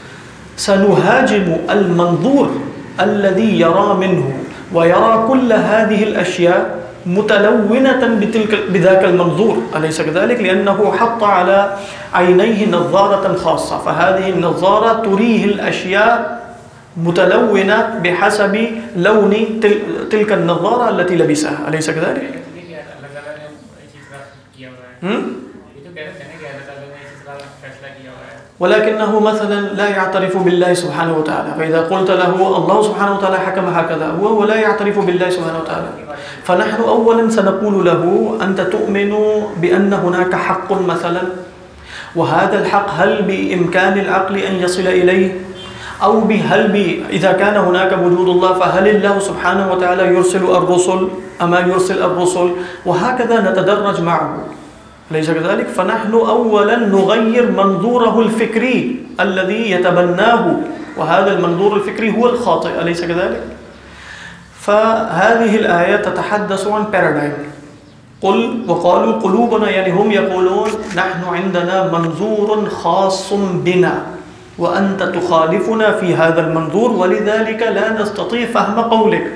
سنهاجم المنظور الذي يرى منه ويرى كل هذه الأشياء متلونة بذاك المنظور، أليس كذلك؟ لأنه حط على عينيه نظارة خاصة، فهذه النظارة تريه الأشياء متلونة بحسب لون تلك النظارة التي لبسها، أليس كذلك؟ ولكنه مثلا لا يعترف بالله سبحانه وتعالى، فإذا قلت له الله سبحانه وتعالى حكم هكذا هو لا يعترف بالله سبحانه وتعالى، فنحن أولا سنقول له أنت تؤمن بأن هناك حق مثلا، وهذا الحق هل بإمكان العقل أن يصل إليه أو إذا كان هناك وجود الله فهل الله سبحانه وتعالى يرسل الرسل أما يرسل الرسل؟ وهكذا نتدرج معه، ليس كذلك؟ فنحن أولا نغير منظوره الفكري الذي يتبناه، وهذا المنظور الفكري هو الخاطئ، أليس كذلك؟ فهذه الآية تتحدث عن paradigm. قل وقالوا قلوبنا، يعني هم يقولون نحن عندنا منظور خاص بنا وأنت تخالفنا في هذا المنظور ولذلك لا نستطيع فهم قولك.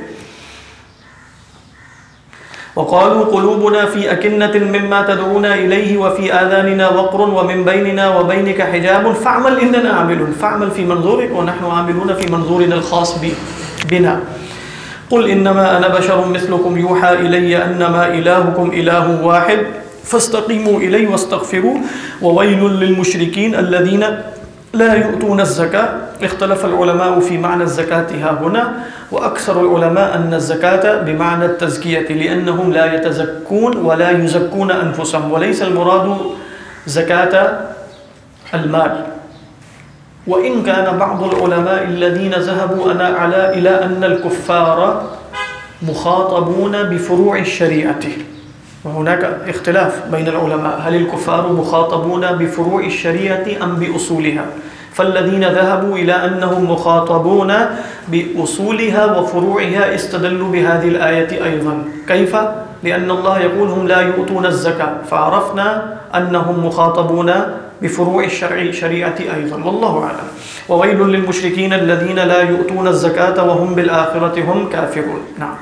وقالوا قلوبنا في أكنة مما تدعونا إليه وفي آذاننا وقر ومن بيننا وبينك حجاب فاعمل إننا عاملون. فاعمل في منظورك ونحن عاملون في منظورنا الخاص بنا. قل إنما أنا بشر مثلكم يوحى إلي أنما إلهكم إله واحد فاستقيموا إليه واستغفروا وويل للمشركين الذين لا يؤتون الزكاة. اختلف العلماء في معنى الزكاة ها هنا، وأكثر العلماء أن الزكاة بمعنى التزكية لأنهم لا يتزكون ولا يزكون أنفسهم، وليس المراد زكاة المال. وإن كان بعض العلماء الذين ذهبوا إلى أن الكفار مخاطبون بفروع الشريعة، وهناك اختلاف بين العلماء هل الكفار مخاطبون بفروع الشريعة أم بأصولها؟ فالذين ذهبوا إلى أنهم مخاطبون بأصولها وفروعها استدلوا بهذه الآية أيضا. كيف؟ لأن الله يقول هم لا يؤتون الزكاة، فعرفنا أنهم مخاطبون بفروع الشريعة أيضا، والله أعلم. وويل للمشركين الذين لا يؤتون الزكاة وهم بالآخرة هم كافرون. نعم.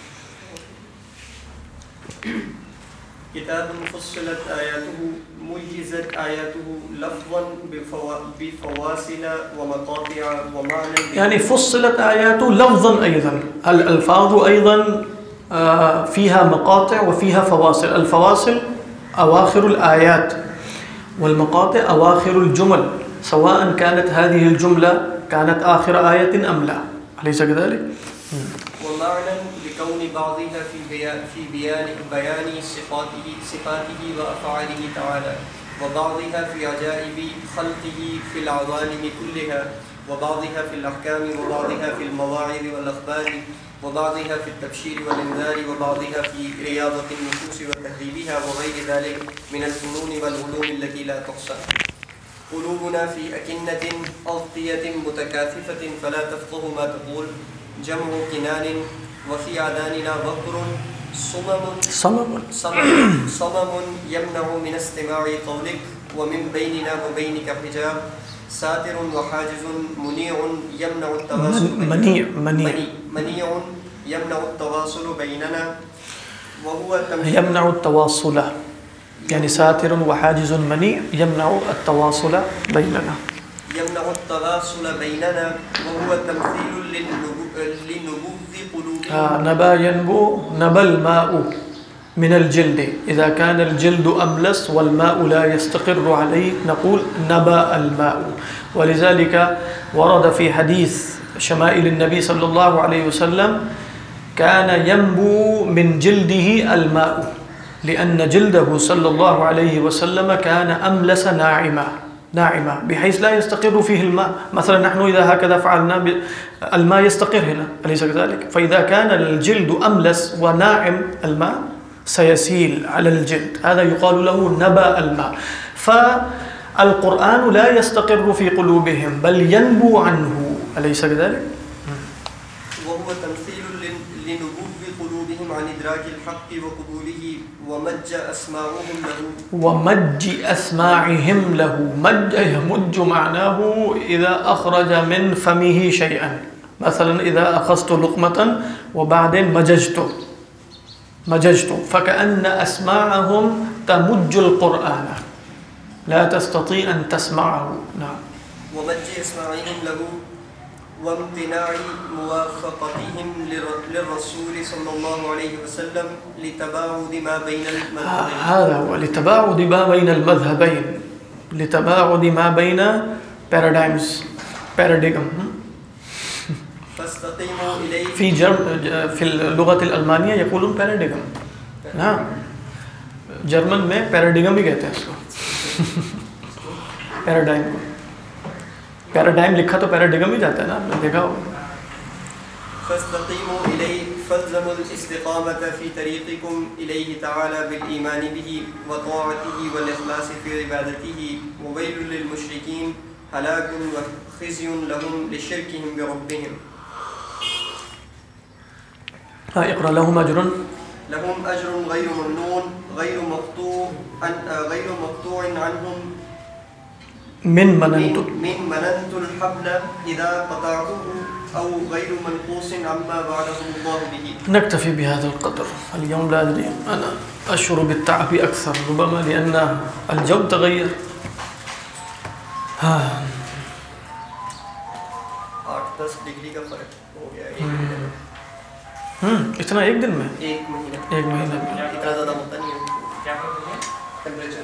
كتاب فصلت آياته مجزت آياته لفظا بفواصل ومقاطع ومعنى، يعني فصلت آياته لفظا أيضا، الألفاظ أيضا فيها مقاطع وفيها فواصل. الفواصل أواخر الآيات والمقاطع أواخر الجمل، سواء كانت هذه الجملة كانت آخر آية أم لا، أليس كذلك؟ ومعنى لكون بعضها في بيان صفاته وأفعاله تعالى، وبعضها في عجائب خلقه في العوالم كلها، وبعضها في الأحكام، وبعضها في المواعظ والأخبار، وبعضها في التبشير والإنذار، وبعضها في رياضة النفوس وتهذيبها وغير ذلك من الفنون والعلوم التي لا تحصى. قلوبنا في أكنة أغطية متكاثفة فلا تفقه ما تقول، جمع كنان، وفي عداننا بكر صمم يمنع من استماع قولك، ومن بيننا وبينك حجاب ساتر وحاجز منيع يمنع التواصل منيع يمنع التواصل بيننا، وهو يمنع التواصل، يعني ساتر وحاجز منيع يمنع التواصل بيننا، وهو تمثيل لنبوذ قلوبنا. نبا ينبو، نبى الماء من الجلد، إذا كان الجلد أملس والماء لا يستقر عليه نقول نبى الماء. ولذلك ورد في حديث شمائل النبي صلى الله عليه وسلم كان ينبو من جلده الماء، لأن جلده صلى الله عليه وسلم كان أملس ناعمة بحيث لا يستقر فيه الماء. مثلا نحن إذا هكذا فعلنا الماء يستقر هنا، أليس كذلك؟ فإذا كان الجلد أملس وناعم الماء سيسيل على الجلد، هذا يقال له نبى الماء. فالقرآن لا يستقر في قلوبهم بل ينبو عنه، أليس كذلك؟ وهو تمثيل لنبوذ قلوبهم عن إدراك الحق وقبوله، ومج أسماعهم له. مج معناه إذا أخرج من فمه شيئا، مثلا إذا أخذت لقمة وبعدين مججت، فكأن أسماعهم تمج القرآن لا تستطيع أن تسمعه. نعم. ومج أسماعهم له وامتناع موافقتهم للرسول صلى الله عليه وسلم لتباعد ما بين المذهبين. هذا هو لتباعد ما بين المذهبين، لتباعد ما بين paradigm. فاستقيموا إليه. في اللغة الألمانية يقولون paradigm. نعم، جرمن میں paradigm ہی کہتے ہیں اس کو. پیراڈائم کو. پیراڈائم لکھا تو پیراڈیگم ہی جاتا ہے نا, آپ نے دیکھا ہوگا. فاستقیموا الیہ فالزموا الاستقامۃ فی طریقکم الیہ تعالی بالایمان بہ وطاعتہ والاخلاص فی عبادتہ وویل للمشرکین ہلاک وخزی لهم لشرکہم بربہم. اقرأ لهم اجر غیر ممنون غیر مقطوع عنہم من مننت الحبل اذا قطعته او غیر منقوص عما وعدهم الله به. نكتفي بهذا القدر اليوم. لا أدري أنا أشعر بالتعب أكثر ربما لأن الجو تغير. 8-10 ڈگری کا فرق ہو گیا اتنا ایک دن میں, ایک مہینہ میں اتنا زیادہ ہوتا نہیں ہے. کیا ٹیمپریچر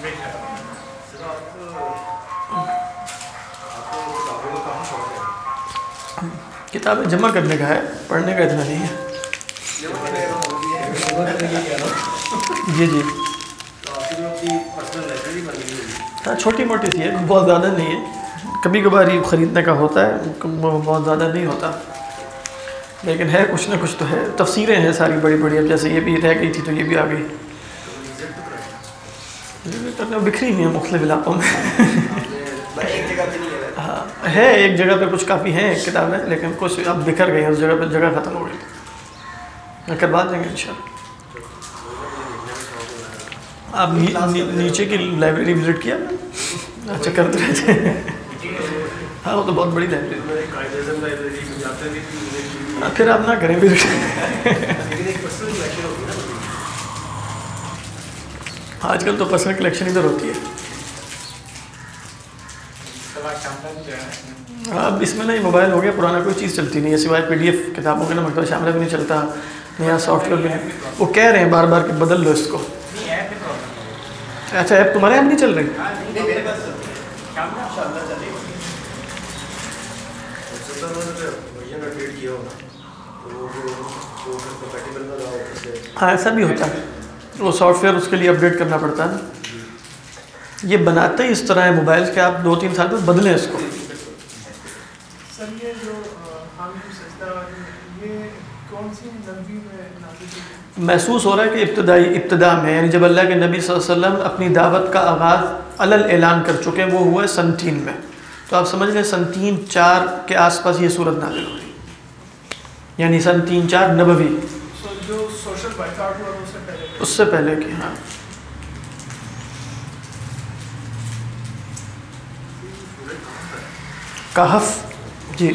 کتابیں جمع کرنے کا ہے, پڑھنے کا اتنا نہیں ہے. جی ہاں, چھوٹی موٹی سی ہے, بہت زیادہ نہیں ہے. کبھی کبھار یہ خریدنے کا ہوتا ہے, بہت زیادہ نہیں ہوتا, لیکن ہے کچھ نہ کچھ تو ہے. تفسیریں ہیں ساری بڑی بڑی, اب جیسے یہ بھی رہ گئی تھی تو یہ بھی آ گئی. بکھری ہوئی ہیں مختلف علاقوں میں. ہاں ہے, ایک جگہ پہ کچھ کافی ہیں کتابیں, لیکن کچھ اب بکھر گئی ہیں اس جگہ پہ, جگہ ختم ہو گئی. کروا دیں گے انشاءاللہ. آپ نیچے کی لائبریری وزٹ کیا؟ اچھا کرتے رہتے ہیں. ہاں وہ تو بہت بڑی لائبریری. پھر آپ نہ کریں وزٹ. آج کل تو پرسنل کلیکشن ادھر ہوتی ہے. اب اس میں نہیں, موبائل ہو گیا, پرانا کوئی چیز چلتی نہیں ہے سوائے PDF کتابوں کے نا. مکتبہ شاملہ بھی نہیں چلتا, نیا سافٹ ویئر بھی نہیں. وہ کہہ رہے ہیں بار بار کہ بدل لو اس کو. اچھا ایپ تمہارے یہاں نہیں چل رہی؟ ہاں ایسا بھی ہوتا ہے, وہ سافٹ ویئر اس کے لیے اپڈیٹ کرنا پڑتا ہے. یہ بناتے ہی اس طرح ہے موبائل کہ آپ 2-3 سال میں بدلیں اس کو. سر یہ جو حامد سجدہ یہ کون سی نبی میں نازل ہوئی؟ محسوس ہو رہا ہے کہ ابتدا میں, یعنی جب اللہ کے نبی صلی اللہ علیہ وسلم اپنی دعوت کا آغاز علل اعلان کر چکے, وہ ہوا ہے سن 3 میں. تو آپ سمجھ لیں سن 3-4 کے آس پاس یہ صورت نازل ہوئی, یعنی سن 3-4 نبوی. جو سوشل بائیکاٹ ہوا اس سے پہلے کی. ہاں کہف. جی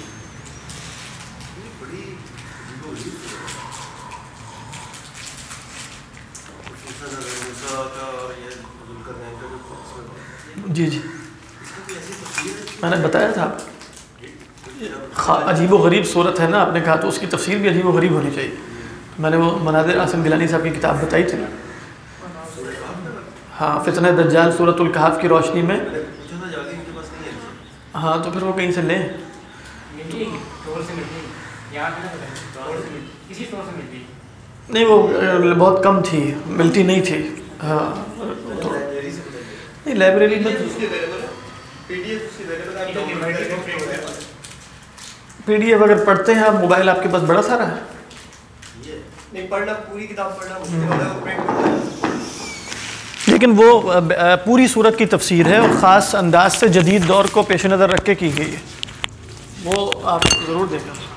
جی میں نے بتایا تھا, عجیب و غریب صورت ہے نا, آپ نے کہا تو اس کی تفسیر بھی عجیب و غریب ہونی چاہیے. میں نے وہ مناظر عاصم گیلانی صاحب کی کتاب بتائی تھی نا. ہاں فتنہ دجال سورۃ الکہف کی روشنی میں. ہاں تو پھر وہ کہیں سے لیں. نہیں وہ بہت کم تھی, ملتی نہیں تھی. ہاں نہیں لائبریری میں PDF اگر پڑھتے ہیں آپ, موبائل آپ کے پاس بڑا سارا ہے. نہیں پڑھنا, پوری کتاب پڑھنا, لیکن وہ پوری صورت کی تفسیر ہے اور خاص انداز سے جدید دور کو پیش نظر رکھ کے کی گئی ہے. وہ آپ ضرور دیکھیں.